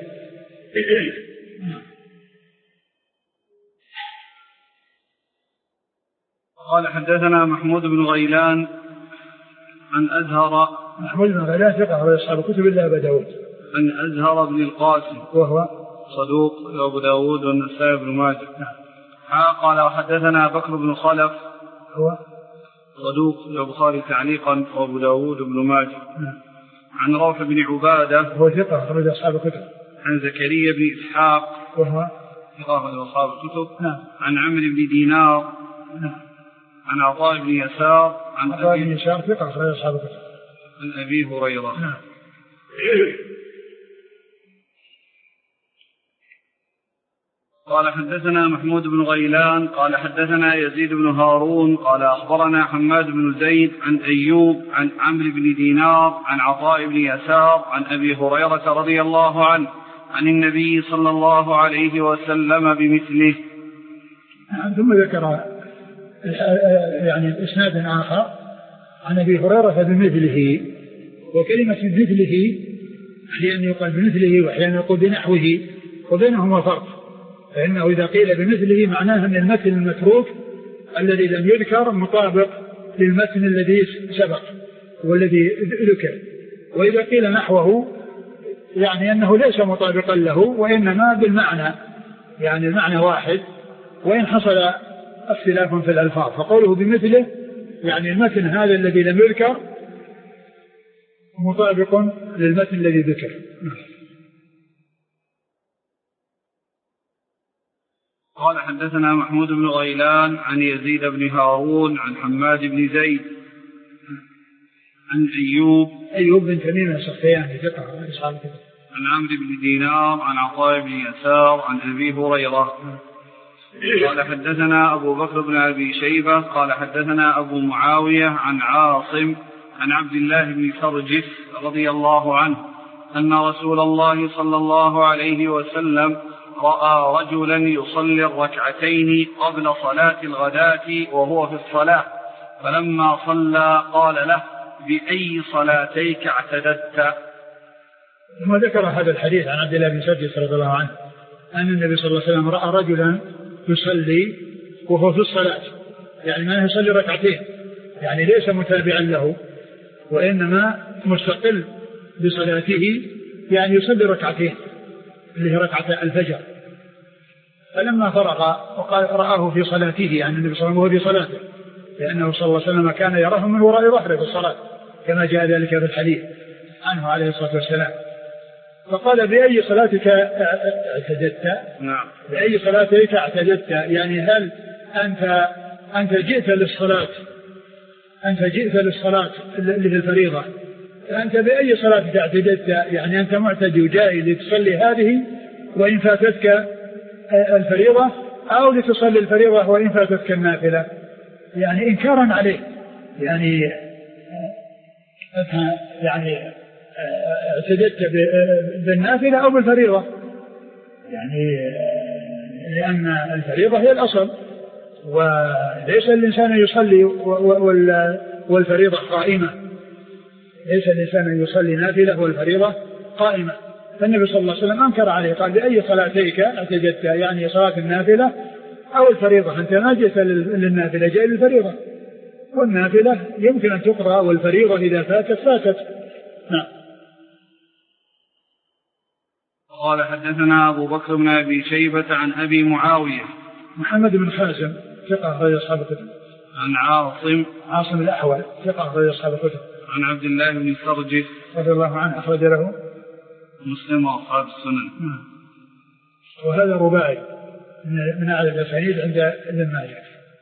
قال حدثنا محمود بن غيلان عن أزهر. محمود بن غيلان ثقة أخرج أصحاب الكتب إلا أبا داود. عن أزهر بن القاسم وهو صدوق أبو داود والنسائي بن ماجه. قال وحدثنا بكر بن خلف هو صدوق البخاري تعليقا وأبو داود بن ماجه. عن روح بن عبادة هو ثقة أخرج أصحاب الكتب. عن زكريا بن إسحاق وهو ثقة أخرج أصحاب الكتب. عن عمرو بن دينار عن عطاء بن يسار عن عطاء بن يسار ثقة أخرج أصحاب الكتب. عن أبي هريرة. قال حدثنا محمود بن غيلان قال حدثنا يزيد بن هارون قال أخبرنا حماد بن زيد عن أيوب عن عمرو بن دينار عن عطاء بن يسار عن أبي هريرة رضي الله عنه عن النبي صلى الله عليه وسلم بمثله. ثم ذكر يعني إسناد آخر عن أبي هريرة بمثله. وكلمة بمثله أحيانا يقال بمثله وأحيانا يقول بنحوه وبينهما فرق، فإنه إذا قيل بمثله معناه أن المتن المتروك الذي لم يذكر مطابق للمتن الذي سبق والذي ذكر، وإذا قيل نحوه يعني أنه ليس مطابقا له وإنما بالمعنى، يعني المعنى واحد وإن حصل اختلاف في الألفاظ. فقوله بمثله يعني المتن هذا الذي لم يذكر مطابق للمتن الذي ذكر. قال حدثنا محمود بن غيلان عن يزيد بن هارون عن حماد بن زيد عن أيوب بن تميم السختياني ثقة عن عمرو بن دينار عن عطاء بن يسار عن أبي هريرة. قال حدثنا أبو بكر بن أبي شيبة قال حدثنا أبو معاوية عن عاصم عن عبد الله بن سرجس رضي الله عنه أن رسول الله صلى الله عليه وسلم رأى رجلا يصلي الركعتين قبل صلاة الغداة وهو في الصلاة، فلما صلى قال له: بأي صلاتيك اعتددت؟ ثم ذكر هذا الحديث عن عبد الله بن سدس رضي الله عنه أن النبي صلى الله عليه وسلم رأى رجلا يصلي وهو في الصلاة، يعني ما يصلي ركعتين، يعني ليس متابعا له وإنما مستقل بصلاته، يعني يصلي ركعتين اللي هي ركعة الفجر. فلما فرغ وقال رآه في صلاته، يعني النبي صلى الله عليه وسلم وهو في صلاته، لأنه صلى الله عليه وسلم كان يراه من وراء ظهره في الصلاة كما جاء ذلك في الحديث عنه عليه الصلاة والسلام. فقال: بأي صلاتك اعتددت؟ نعم. بأي صلاتك اعتددت، يعني هل أنت جئت للصلاة، أنت جئت للصلاة للفريضة، فأنت بأي صلاتك اعتددت، يعني أنت معتدي وجاي لتصلي هذه وإن فاتتك الفريضة، أو لتصلي الفريضة وإن فاتتك النافلة، يعني إنكارا عليه، يعني اعتددت بالنافلة أو بالفريضة، يعني لأن الفريضة هي الأصل، وليس الإنسان يصلي والفريضة قائمة، ليس الإنسان يصلي نافلة والفريضة قائمة. فالنبي صلى الله عليه وسلم أنكر عليه، قال: بأي صلاتيك اعتددت، يعني صلاة النافلة أو الفريضة، أنت ما جئت للنافلة، جاء للفريضة، والنافلة يمكن أن تقرأ، والفريضة إذا فاتت فاتت. نعم. قال: حدثنا أبو بكر بن أبي شيبة عن أبي معاوية محمد بن خازم ثقة أخرج أصحاب الكتب. عن عاصم الأحول ثقة أخرج أصحاب الكتب. عن عبد الله بن سرجس رضي الله عنه أخرج له مسلم وأصحاب السنن. وهذا رباعي من أعلى الأسانيد عند ابن ماجه.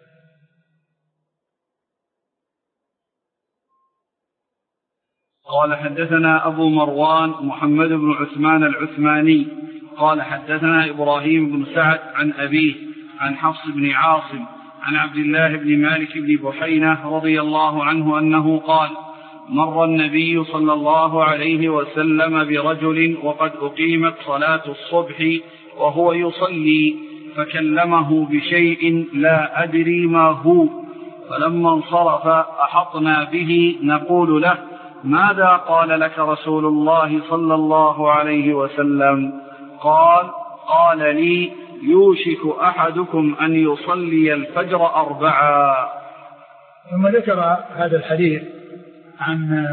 قال: حدثنا أبو مروان محمد بن عثمان العثماني قال: حدثنا إبراهيم بن سعد عن أبيه عن حفص بن عاصم عن عبد الله بن مالك بن بحينة رضي الله عنه أنه قال: مر النبي صلى الله عليه وسلم برجل وقد أقيمت صلاة الصبح وهو يصلي، فكلمه بشيء لا أدري ما هو، فلما انصرف أحطنا به نقول له: ماذا قال لك رسول الله صلى الله عليه وسلم؟ قال لي: يوشك أحدكم أن يصلي الفجر 4. ثم ذكر هذا الحديث عن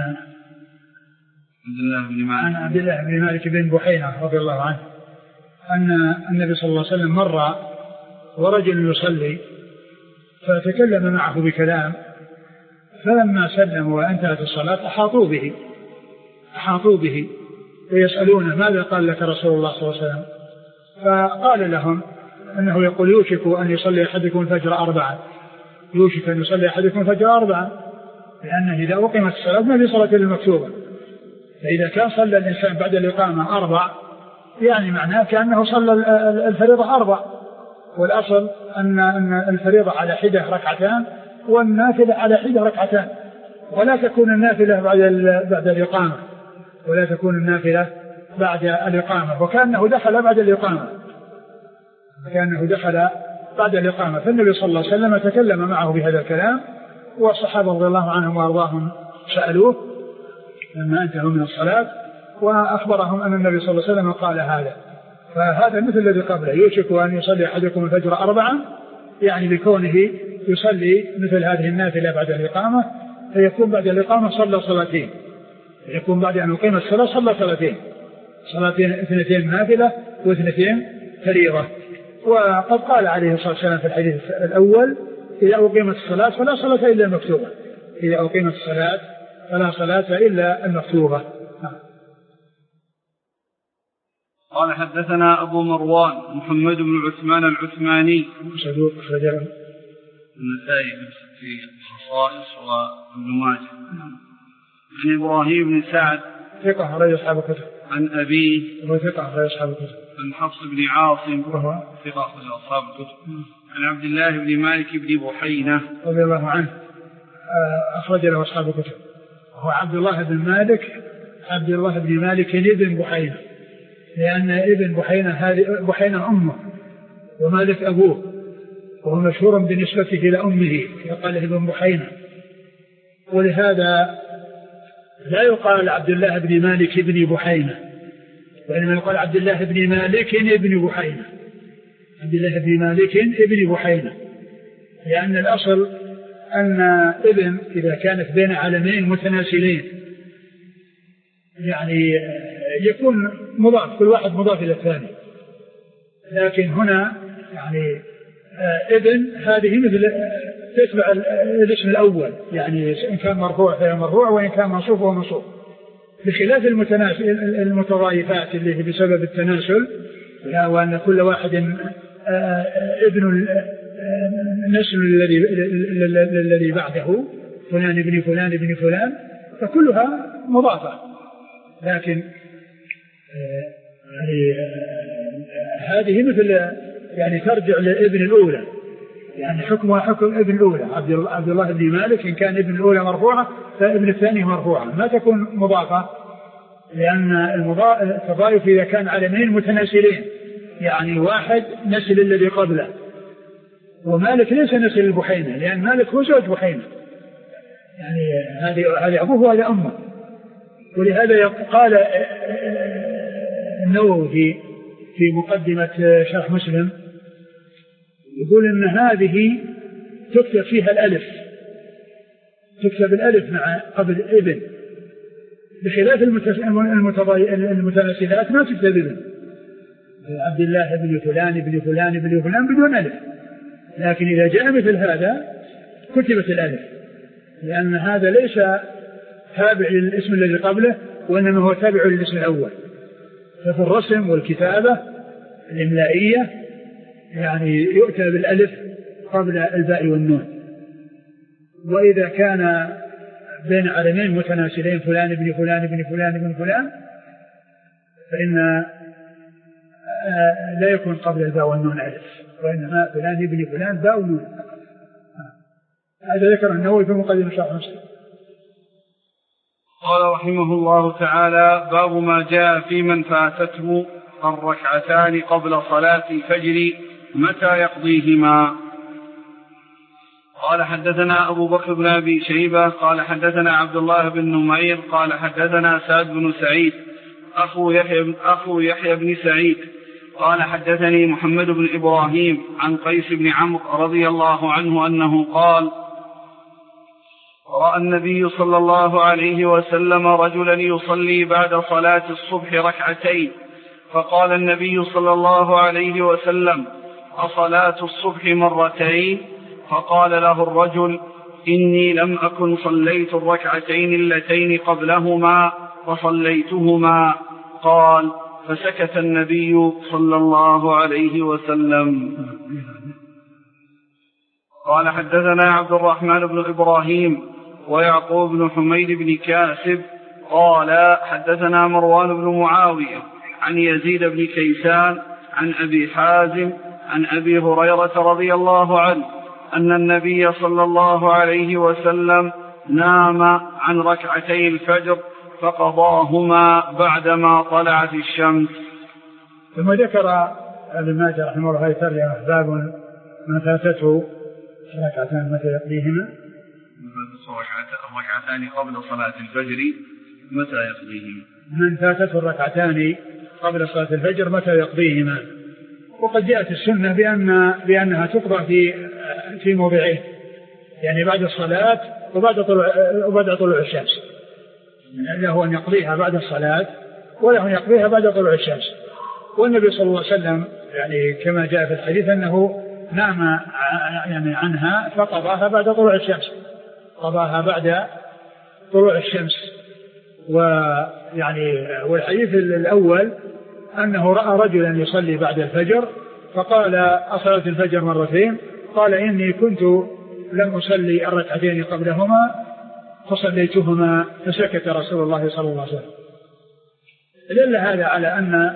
عبد الله بن مالك بن بحينة رضي الله عنه أن النبي صلى الله عليه وسلم مر ورجل يصلي فتكلم معه بكلام، فلما سلم وانتهت الصلاة أحاطوا به ويسألونه: ماذا قال لك رسول الله صلى الله عليه وسلم؟ فقال لهم أنه يقول: يوشك أن يصلي أحدكم الفجر 4، يوشك أن يصلي أحدكم الفجر 4، لأنه إذا أقيمت الصلاة ما في صلاة المكتوبة، فإذا كان صلى الإنسان بعد الإقامة 4 يعني معناه كأنه صلى الفريضة 4، والأصل أن الفريضة على حدة ركعتان والنافلة على حدة ركعتان، ولا تكون النافلة بعد الإقامة، ولا تكون النافلة بعد الإقامة، وكأنه دخل بعد الإقامة. فالنبي صلى الله عليه وسلم تكلم معه بهذا الكلام، والصحابة رضي الله عنهم وأرضاهم سألوه لما انتهوا من الصلاة وأخبرهم أن النبي صلى الله عليه وسلم قال هذا. فهذا مثل الذي قبله: يوشك أن يصلي أحدكم الفجر 4، يعني بكونه يصلي مثل هذه النافلة بعد الإقامة، فيكون بعد الإقامة صلى صلاتين، يكون بعد أن يقيم الصلاة صلى صلاتين 2 نافلة و2 فريضة. وقد قال عليه الصلاة والسلام في الحديث الأول: إذا أقيمت الصلاة فلا صلاة إلا المكتوبة، إذا أقيمت الصلاة فلا صلاة إلا المكتوبة. قال: حدثنا أبو مروان محمد بن عثمان العثماني صدوق أخرج له النسائي في الخصائص وابن ماجه. عن إبراهيم بن سعد ثقة أخرج أصحاب الكتب. عن أبيه وهو ثقة أخرج أصحاب الكتب. عن حفص بن عاصم وهو ثقة أخرج أصحاب الكتب. عن عبد الله بن مالك بن بحينة رضي الله عنه أخرج له أصحاب الكتب. وهو عبد الله بن مالك عبد الله بن مالك ابن بحينة، لأن ابن بحينة هذه بحينة أمه ومالك أبوه، وهو مشهور بنسبته إلى أمه يقال ابن بحينة، ولهذا لا يقال عبد الله بن مالك ابن بحينة، وإنما يقال عبد الله بن مالك ابن بحينة، عبد الله بن مالك ابن بحينة، لأن الأصل أن ابن إذا كانت بين علمين متناسلين يعني يكون مضاف، كل واحد مضاف إلى الثاني، لكن هنا يعني ابن هذه مثل تتبع الاسم الأول، يعني إن كان مرفوع فهو مرفوع، وإن كان منصوب فهو منصوب، بخلاف المتضايفات اللي هي بسبب التناسل، وأن كل واحد ابن النسل الذي بعده فلان ابن فلان ابن فلان، فكلها مضافة، لكن هذه مثل يعني ترجع لابن الأولى، يعني حكمها حكم ابن الأولى. عبد الله بن مالك إن كان ابن الأولى مرفوعة فابن الثاني مرفوعة، ما تكون مضافة، لأن التضايف إذا كان علمين متناسلين، يعني واحد نسل الذي قبله، ومالك ليس نسل البحينة، لأن مالك هو زوج بحينة، يعني هذه أبوه وهذا أمه. ولهذا قال النووي في مقدمة شرح مسلم، يقول إن هذه تكتب فيها الألف، تكتب الألف مع قبل ابن، بخلاف المتناسلات ما تكتب ابن، عبد الله ابن فلان ابن فلان ابن فلان بدون ألف، لكن إذا جاء مثل هذا كتبت الألف، لأن هذا ليس تابع للاسم الذي قبله، وإنما هو تابع للاسم الأول. ففي الرسم والكتابة الإملائية يعني يؤتى بالألف قبل الباء والنون. وإذا كان بين علمين متناسلين فلان ابن فلان ابن فلان ابن فلان، فإن لا يكون قبل الباء والنون ألف، وإنما فلان ابن فلان باء ونون. هذا ذكر النووي في مقدمة شرح مسلم. قال رحمه الله تعالى: باب ما جاء في من فاتته الركعتان قبل صلاة الفجر متى يقضيهما. قال: حدثنا أبو بكر بن أبي شيبة قال حدثنا عبد الله بن نمير قال حدثنا سعد بن سعيد أخو يحيى بن سعيد قال حدثني محمد بن إبراهيم عن قيس بن عمرو رضي الله عنه أنه قال: رأى النبي صلى الله عليه وسلم رجلا يصلي بعد صلاة الصبح ركعتين، فقال النبي صلى الله عليه وسلم: أصلاة الصبح مرتين؟ فقال له الرجل: إني لم أكن صليت الركعتين اللتين قبلهما فصليتهما. قال: فسكت النبي صلى الله عليه وسلم. قال: حدثنا عبد الرحمن بن إبراهيم ويعقوب بن حميد بن كاسب قال حدثنا مروان بن معاوية عن يزيد بن كيسان عن أبي حازم عن أبي هريرة رضي الله عنه أن النبي صلى الله عليه وسلم نام عن ركعتي الفجر فقضاهما بعدما طلعت الشمس. ثم ذكر ابن ماجه رحمه الله ترجمة باب من فاتته ركعتان متى يقضيهما. الركعتان قبل صلاة الفجر متى يقضيهما. من فاتته الركعتان قبل صلاة الفجر متى يقضيهما. وقد جاءت السنة بأنها تقضى في موضعين، يعني بعد الصلاة وبعد طلوع الشمس، له أن يقضيها بعد الصلاة وله أن يقضيها بعد طلوع الشمس. والنبي صلى الله عليه وسلم يعني كما جاء في الحديث أنه نام يعني عنها فقضاها بعد طلوع الشمس، قضاها بعد طلوع الشمس. ويعني والحديث الأول أنه رأى رجلا يصلي بعد الفجر فقال: أصلت الفجر مرتين؟ قال: إني كنت لم أصلي الركعتين قبلهما فصليتهما. فسكت رسول الله صلى الله عليه وسلم. دل هذا على أن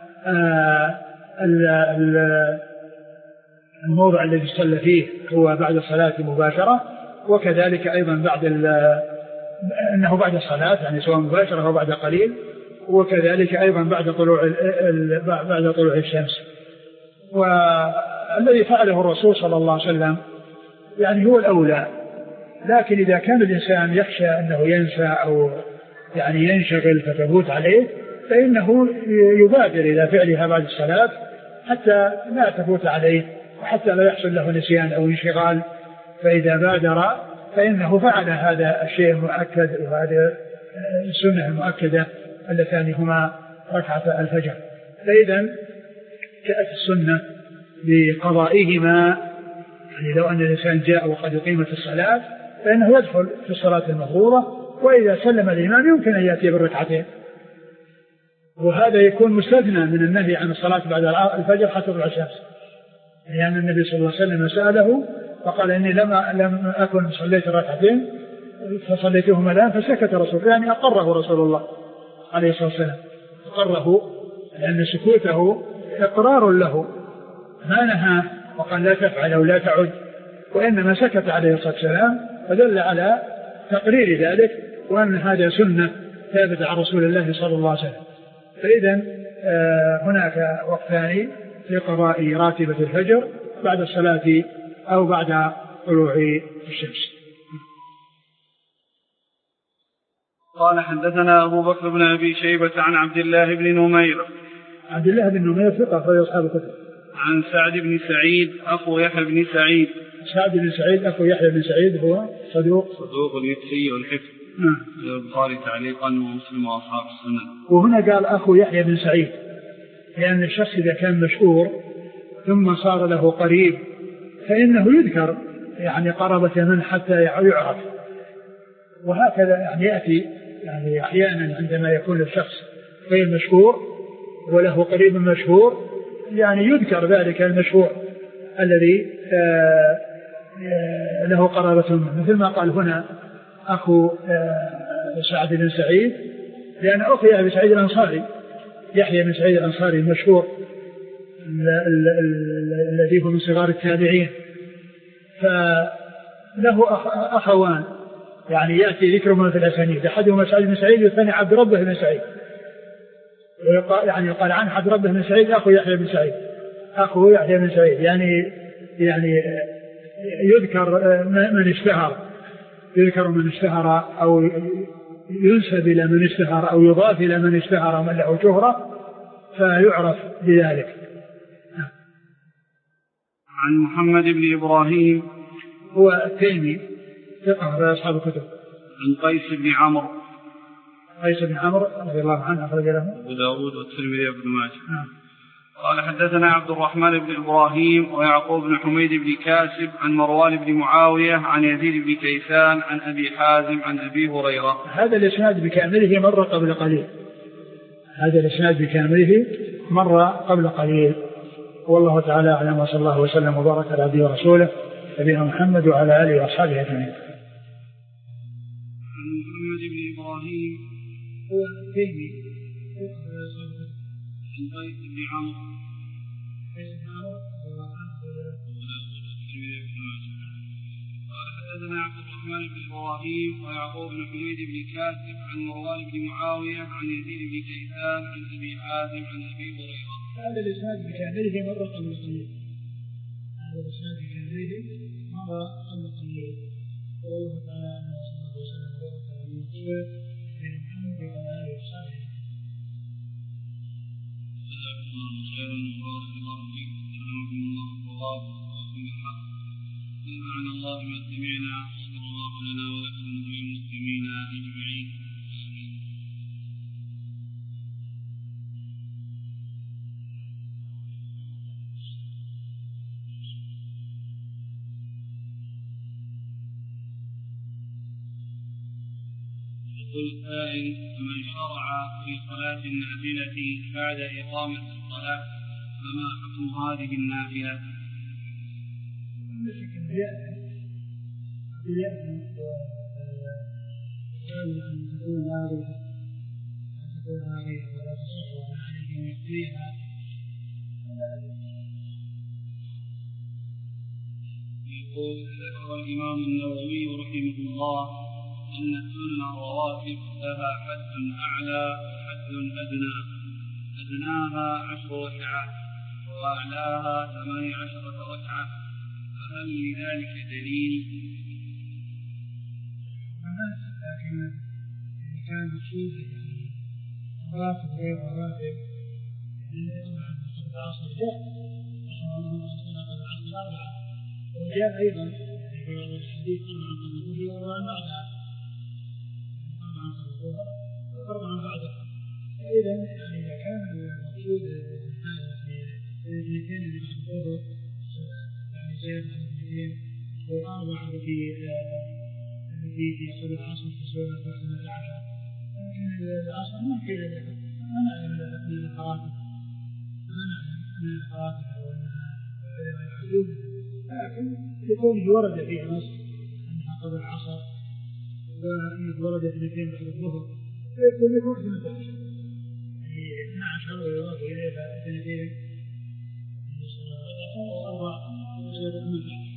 الموضع الذي صلى فيه هو بعد الصلاة مباشرة، وكذلك أيضا بعد أنه بعد الصلاة يعني سواء مباشرة أو بعد قليل، وكذلك أيضا بعد طلوع الشمس. والذي فعله الرسول صلى الله عليه وسلم يعني هو الأولى، لكن إذا كان الإنسان يخشى أنه ينسى أو يعني ينشغل فتفوت عليه فإنه يبادر إلى فعلها بعد الصلاة حتى لا تفوت عليه وحتى لا يحصل له نسيان أو انشغال، فإذا بادر فإنه فعل هذا الشيء المؤكد وهذه السنة المؤكدة اللتان هما ركعة الفجر. فإذا جاءت السنة بقضائهما، يعني لو أن الإنسان جاء وقد أقيمت الصلاة فإنه يدخل في الصلاة المفروضة، وإذا سلم الإمام يمكن أن يأتي بالركعتين، وهذا يكون مستثنى من النهي عن الصلاة بعد الفجر حتى تطلع الشمس، لأن يعني النبي صلى الله عليه وسلم سأله فقال إني لم أكن صليت ركعتين فصليتهما الآن، فسكت رسول الله، يعني أقره رسول الله عليه الصلاة والسلام، أقره لأن سكوته إقرار له، ما نهى وقال لا تفعل أو لا تعد، وإنما سكت عليه الصلاة والسلام، فدل على تقرير ذلك وأن هذا سنة ثابتة عن رسول الله صلى الله عليه وسلم. فإذا هناك وقتان في قضاء راتبة الفجر بعد الصلاة أو بعد طلوع الشمس. قال حدثنا أبو بكر بن أبي شيبة عن عبد الله بن نمير. عبد الله بن نمير ثقة أخرج أصحاب الكتب. عن سعد بن سعيد أخو يحيى بن سعيد. سعد بن سعيد أخو يحيى بن سعيد هو صدوق يكفي والحفظ. البخاري تعليقا ومسلم وأصحاب السنن. وهنا قال أخو يحيى بن سعيد، لأن الشخص إذا كان مشهور ثم صار له قريب فإنه يذكر يعني قرابة من حتى يعرف، وهكذا يعني يأتي يعني أحيانا عندما يكون الشخص غير مشهور وله قريب مشهور يعني يذكر ذلك المشهور الذي له قرابة منه، مثل ما قال هنا أخو سعد بن سعيد، لأن أخو يحيى بن سعيد الأنصاري، يحيى بن سعيد الأنصاري المشهور الذي هو من صغار التابعين، فله أخوان يعني يأتي ذكرهما في الأسانيد، أحدهما سعد بن سعيد والثاني عبد ربه بن سعيد، يعني يقال عن عبد ربه بن سعيد أخو يحيى بن سعيد، أخو يحيى بن سعيد، يعني يذكر من اشتهر أو ينسب إلى من اشتهر أو يضاف إلى من اشتهر من له شهرة فيعرف بذلك. عن محمد بن إبراهيم هو التيمي ثقة في أصحاب الكتب. عن قيس بن عمرو رضي الله عنه أخرج له أبو داود والترمذي وابن ماجه. قال حدثنا عبد الرحمن بن إبراهيم ويعقوب بن حميد بن كاسب عن مروان بن معاوية عن يزيد بن كيسان عن أبي حازم عن أبي هريرة. هذا الإسناد بكامله مر قبل قليل. والله تعالى أعلم، وصلى الله وسلم وبارك على عبده ورسوله نبينا محمد وعلى آله وأصحابه أجمعين. عن محمد بن إبراهيم هو التيمي عن قيس بن عمرو قال حدثنا عبد الرحمن بن إبراهيم ويعقوب بن حميد بن كاسب عن مروان بن معاوية عن يزيد بن كيسان عن أبي حازم عن أبي هريرة. هذا الإسناد بكامله مر قبل قليل. والله تعالى أعلم، وصلى الله وسلم وبارك على نبينا محمد وعلى آله وصحبه. جزاكم الله خيرا وبارك الله فيكم ورحمكم الله الصواب وأتم الحق. ونفعنا الله بما سمعنا، وغفر الله لنا ولكم وللمسلمين أجمعين. يقول السائل: فمن شرع في صلاة النافلة بعد إقامة الصلاة فما حكم هذه النافلة؟ أن تكون نارها ولا تصح عليه يقضيها. يقول: ذكر الإمام النووي رحمه الله أن السنن الرواتب لها حد أعلى وحد أدنى، أدناها 10 ركعات وأعلاها 18 ركعة، فهل لذلك دليل؟ لكن إذا كان مقصود يعني رواتب غير رواتب طبعا في العصر جاء وجاء أيضا في الحديث 4 قبل الظهر وبعدها 4 قبل الظهر و4 بعدها. فإذا يعني إذا كان المقصود الاثنين اللي بعد الظهر يعني زي الاثنين والأربعة التي في قبل العصر في سورة 12، لكن العصر ما في ما نعلم أن الحرام وأنها يعدون، لكن لكونه ورد فيه نص أنها قبل العصر وأنه ورد في الاثنين بعد الظهر فيكون يكون في مدة يعني 12 ويضاف إليها 2 صار مدة.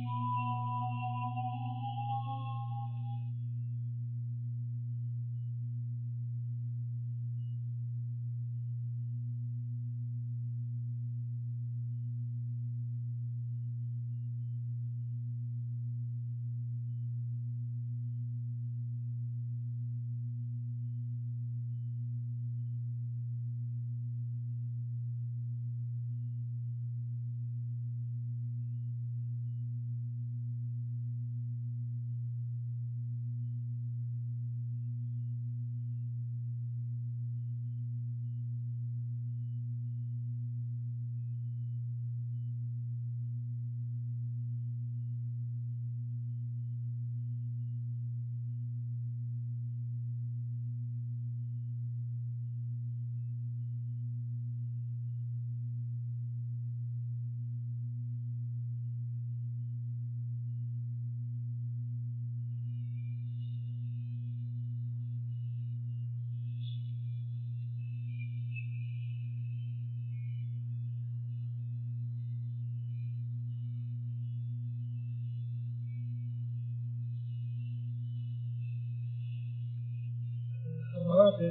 الرواتب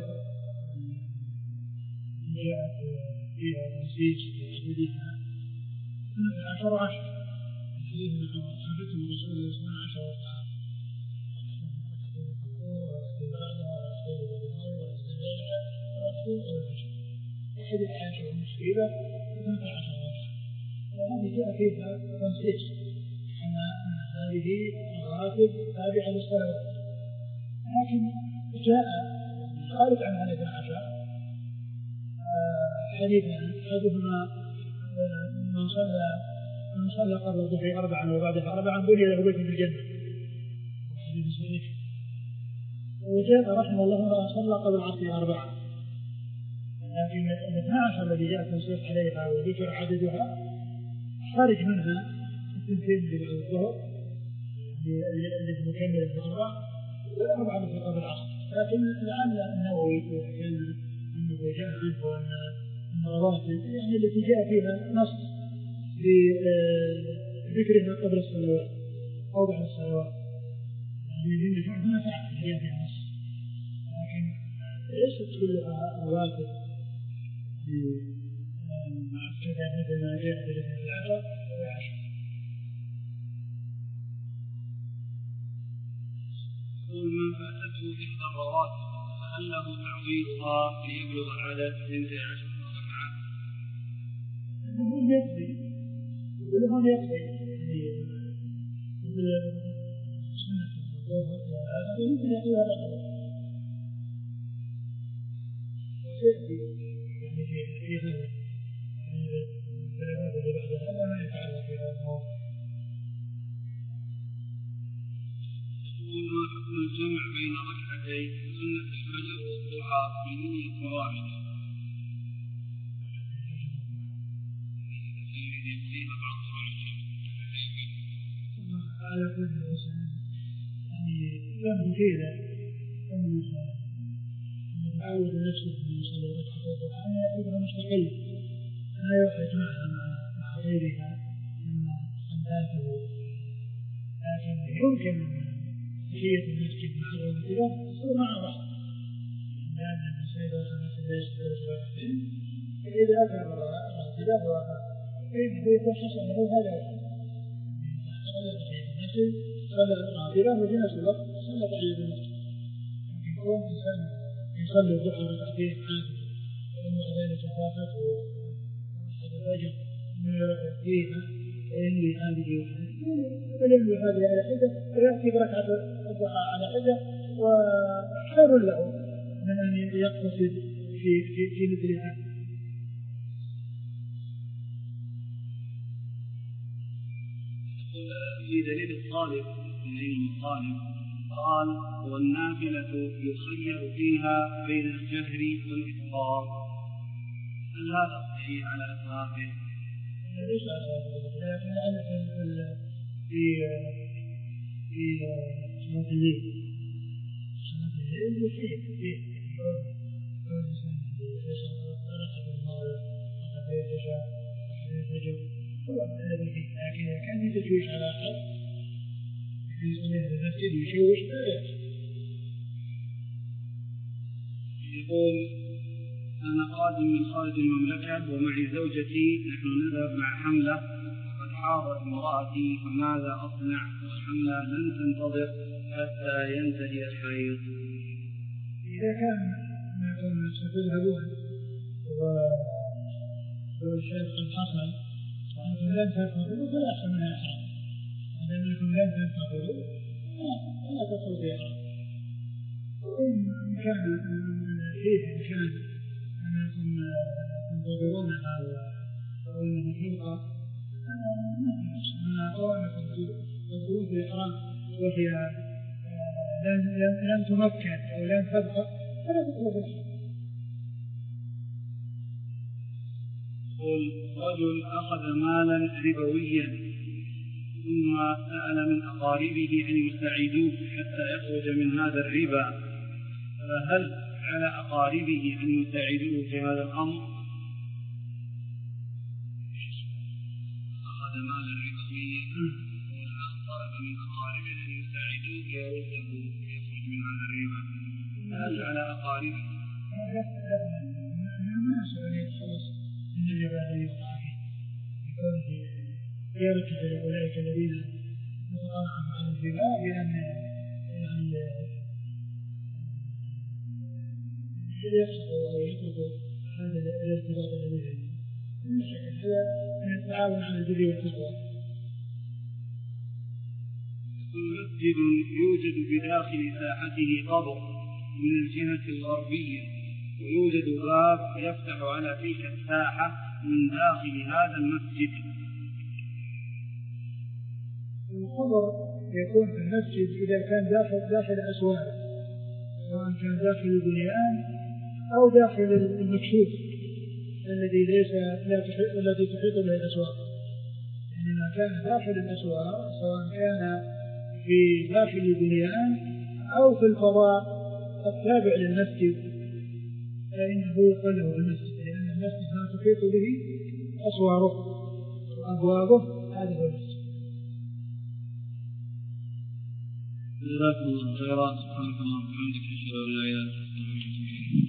جاءت فيها تنسيج لعددها 12 الحديث عن حديث رسول الله صلى الله عليه وسلم 12 حديث عائشة ومسكينة 12 وهذه جاء فيها تنسيج أن هذه الرواتب تابعة للصلوات، لكن جاء خارج عن هذه 12 حديثان أحدهما من صلى قبل الظهر 4 وبعدها 4 بني له بيت في الجنة، حديث صحيح. وجاء رحمه الله امرأة صلى قبل العصر 4، لكن ال 12 الذي جاء تنصيص عليها وذكر عددها خارج منها 2 اللي بعد الظهر التي مكملة في 4 و4 التي قبل العصر، لكن لعل النووي كان أنه جاء عنه أن الرواتب يعني التي جاء فيها نص بذكرها قبل الصلوات أو بعد الصلوات، يعني هنا تعرف جاء فيها نص، لكن ليست كلها رواتب مؤكدة مثل ما جاء في 10 و10. يقول من فاتته إحدى الرواتب فهل له تعويضها ليبلغ العدد 12 ركعة؟ يقول يقضي يعني سنة الظهر هذا يمكن يقضيها ركعة وسيأتي يعني في هذا الكلمات اللي بعد هذا ما يتعلق في هذا الموضوع. يقول ما حكم الجمع بين ركعتين سنة الفجر والضحى بنية واحدة؟ يكفيها بعد طلوع الشمس على كل إنسان يعني كان كذا أنه يعود نفسه أن يصلي ركعتين الضحى يعتبرها مستقل لا يحرج معها مع غيرها مما أنباته، لكن يمكن تحية المسجد مع الراتبة تصير مع بعض، لأن المسجد والخمس ليس بركعتين، فإذا أتى الراتبة فإنه يخصص له هذا الوقت، صلى تحية المسجد صلى الراتبة وفي نفس الوقت صلى تحية المسجد. يمكن يكون إنسان يصلي الضحى ركعتين عادي ثم ذلك فاتته أحد الفجر فيها وينوي هذه وينوي هذه على حدة ويأتي بركعة الضحى على حدة، وخير له من أن يقتصد في مثل هذا. في دليل الطالب قال والنافلة يخير فيها بين الجهر والإسرار، هل هذا صحيح على أسراره؟ ليس على أسراره، لكن أنا في صلاة الليل يخير فيه يكون الإنسان ركعة المغرب ركعة العشاء ركعة الفجر هو الذي فيه، لكن إذا كان يتشويش على أحد يصلي في المسجد يشوش لا يأتي. يقول أنا قادم من خارج المملكة ومعي زوجتي، نحن نذهب مع حملة وقد حاضت امرأتي، فماذا أصنع والحملة لن تنتظر حتى ينتهي الحيض؟ إذا كان أنكم ستذهبون والشيء قد حصل وأنتم لن تنتظروا فلا أحسن من الإحرام، أنكم لن تنتظروا لا تدخلوا في إحرام. وإن كان فيه إمكان أنكم تنتظرونها أو أنها تبقى ما في نفس، أو أنكم تدخلون في إحرام وهي لن تمكن أو لن تبقى فلا تدخلوا في إحرام. يقول رجل أخذ مالا ربويا ثم سأل من أقاربه أن يساعدوه حتى يخرج من هذا الربا، فهل على أقاربه أن يساعدوه في هذا الأمر؟ أخذ مالا ربويا والآن طلب من أقاربه أن يساعدوه ليرده ويخرج من هذا الربا، هل على أقاربه؟ ما أسأل أن يتخلص من الربا الذي وقع فيه بكونه يرجع لأولئك الذين يتقاطعون عن الربا بأن يفسخوا أو يتركوا هذا الارتباط الذي بينهم. من شكل هذا من التعاون على البر والتقوى. مسجد يوجد بداخل ساحته قبر من الجهة الغربية، ويوجد باب يفتح على تلك الساحة من داخل هذا المسجد. القبر يكون في المسجد إذا كان داخل أسوار، سواء كان داخل البنيان أو داخل المكشوف الذي تحيط به الأسوار. يعني ما كان داخل الأسوار سواء كان في داخل البنيان أو في الفضاء التابع للمسجد فإنه يقال له المسجد، لأن المسجد ما تحيط به أسواره وأبوابه، هذا هو المسجد. جزاكم الله خيرا، سبحانك اللهم وبحمدك، أشهد أن لا إله إلا أنت.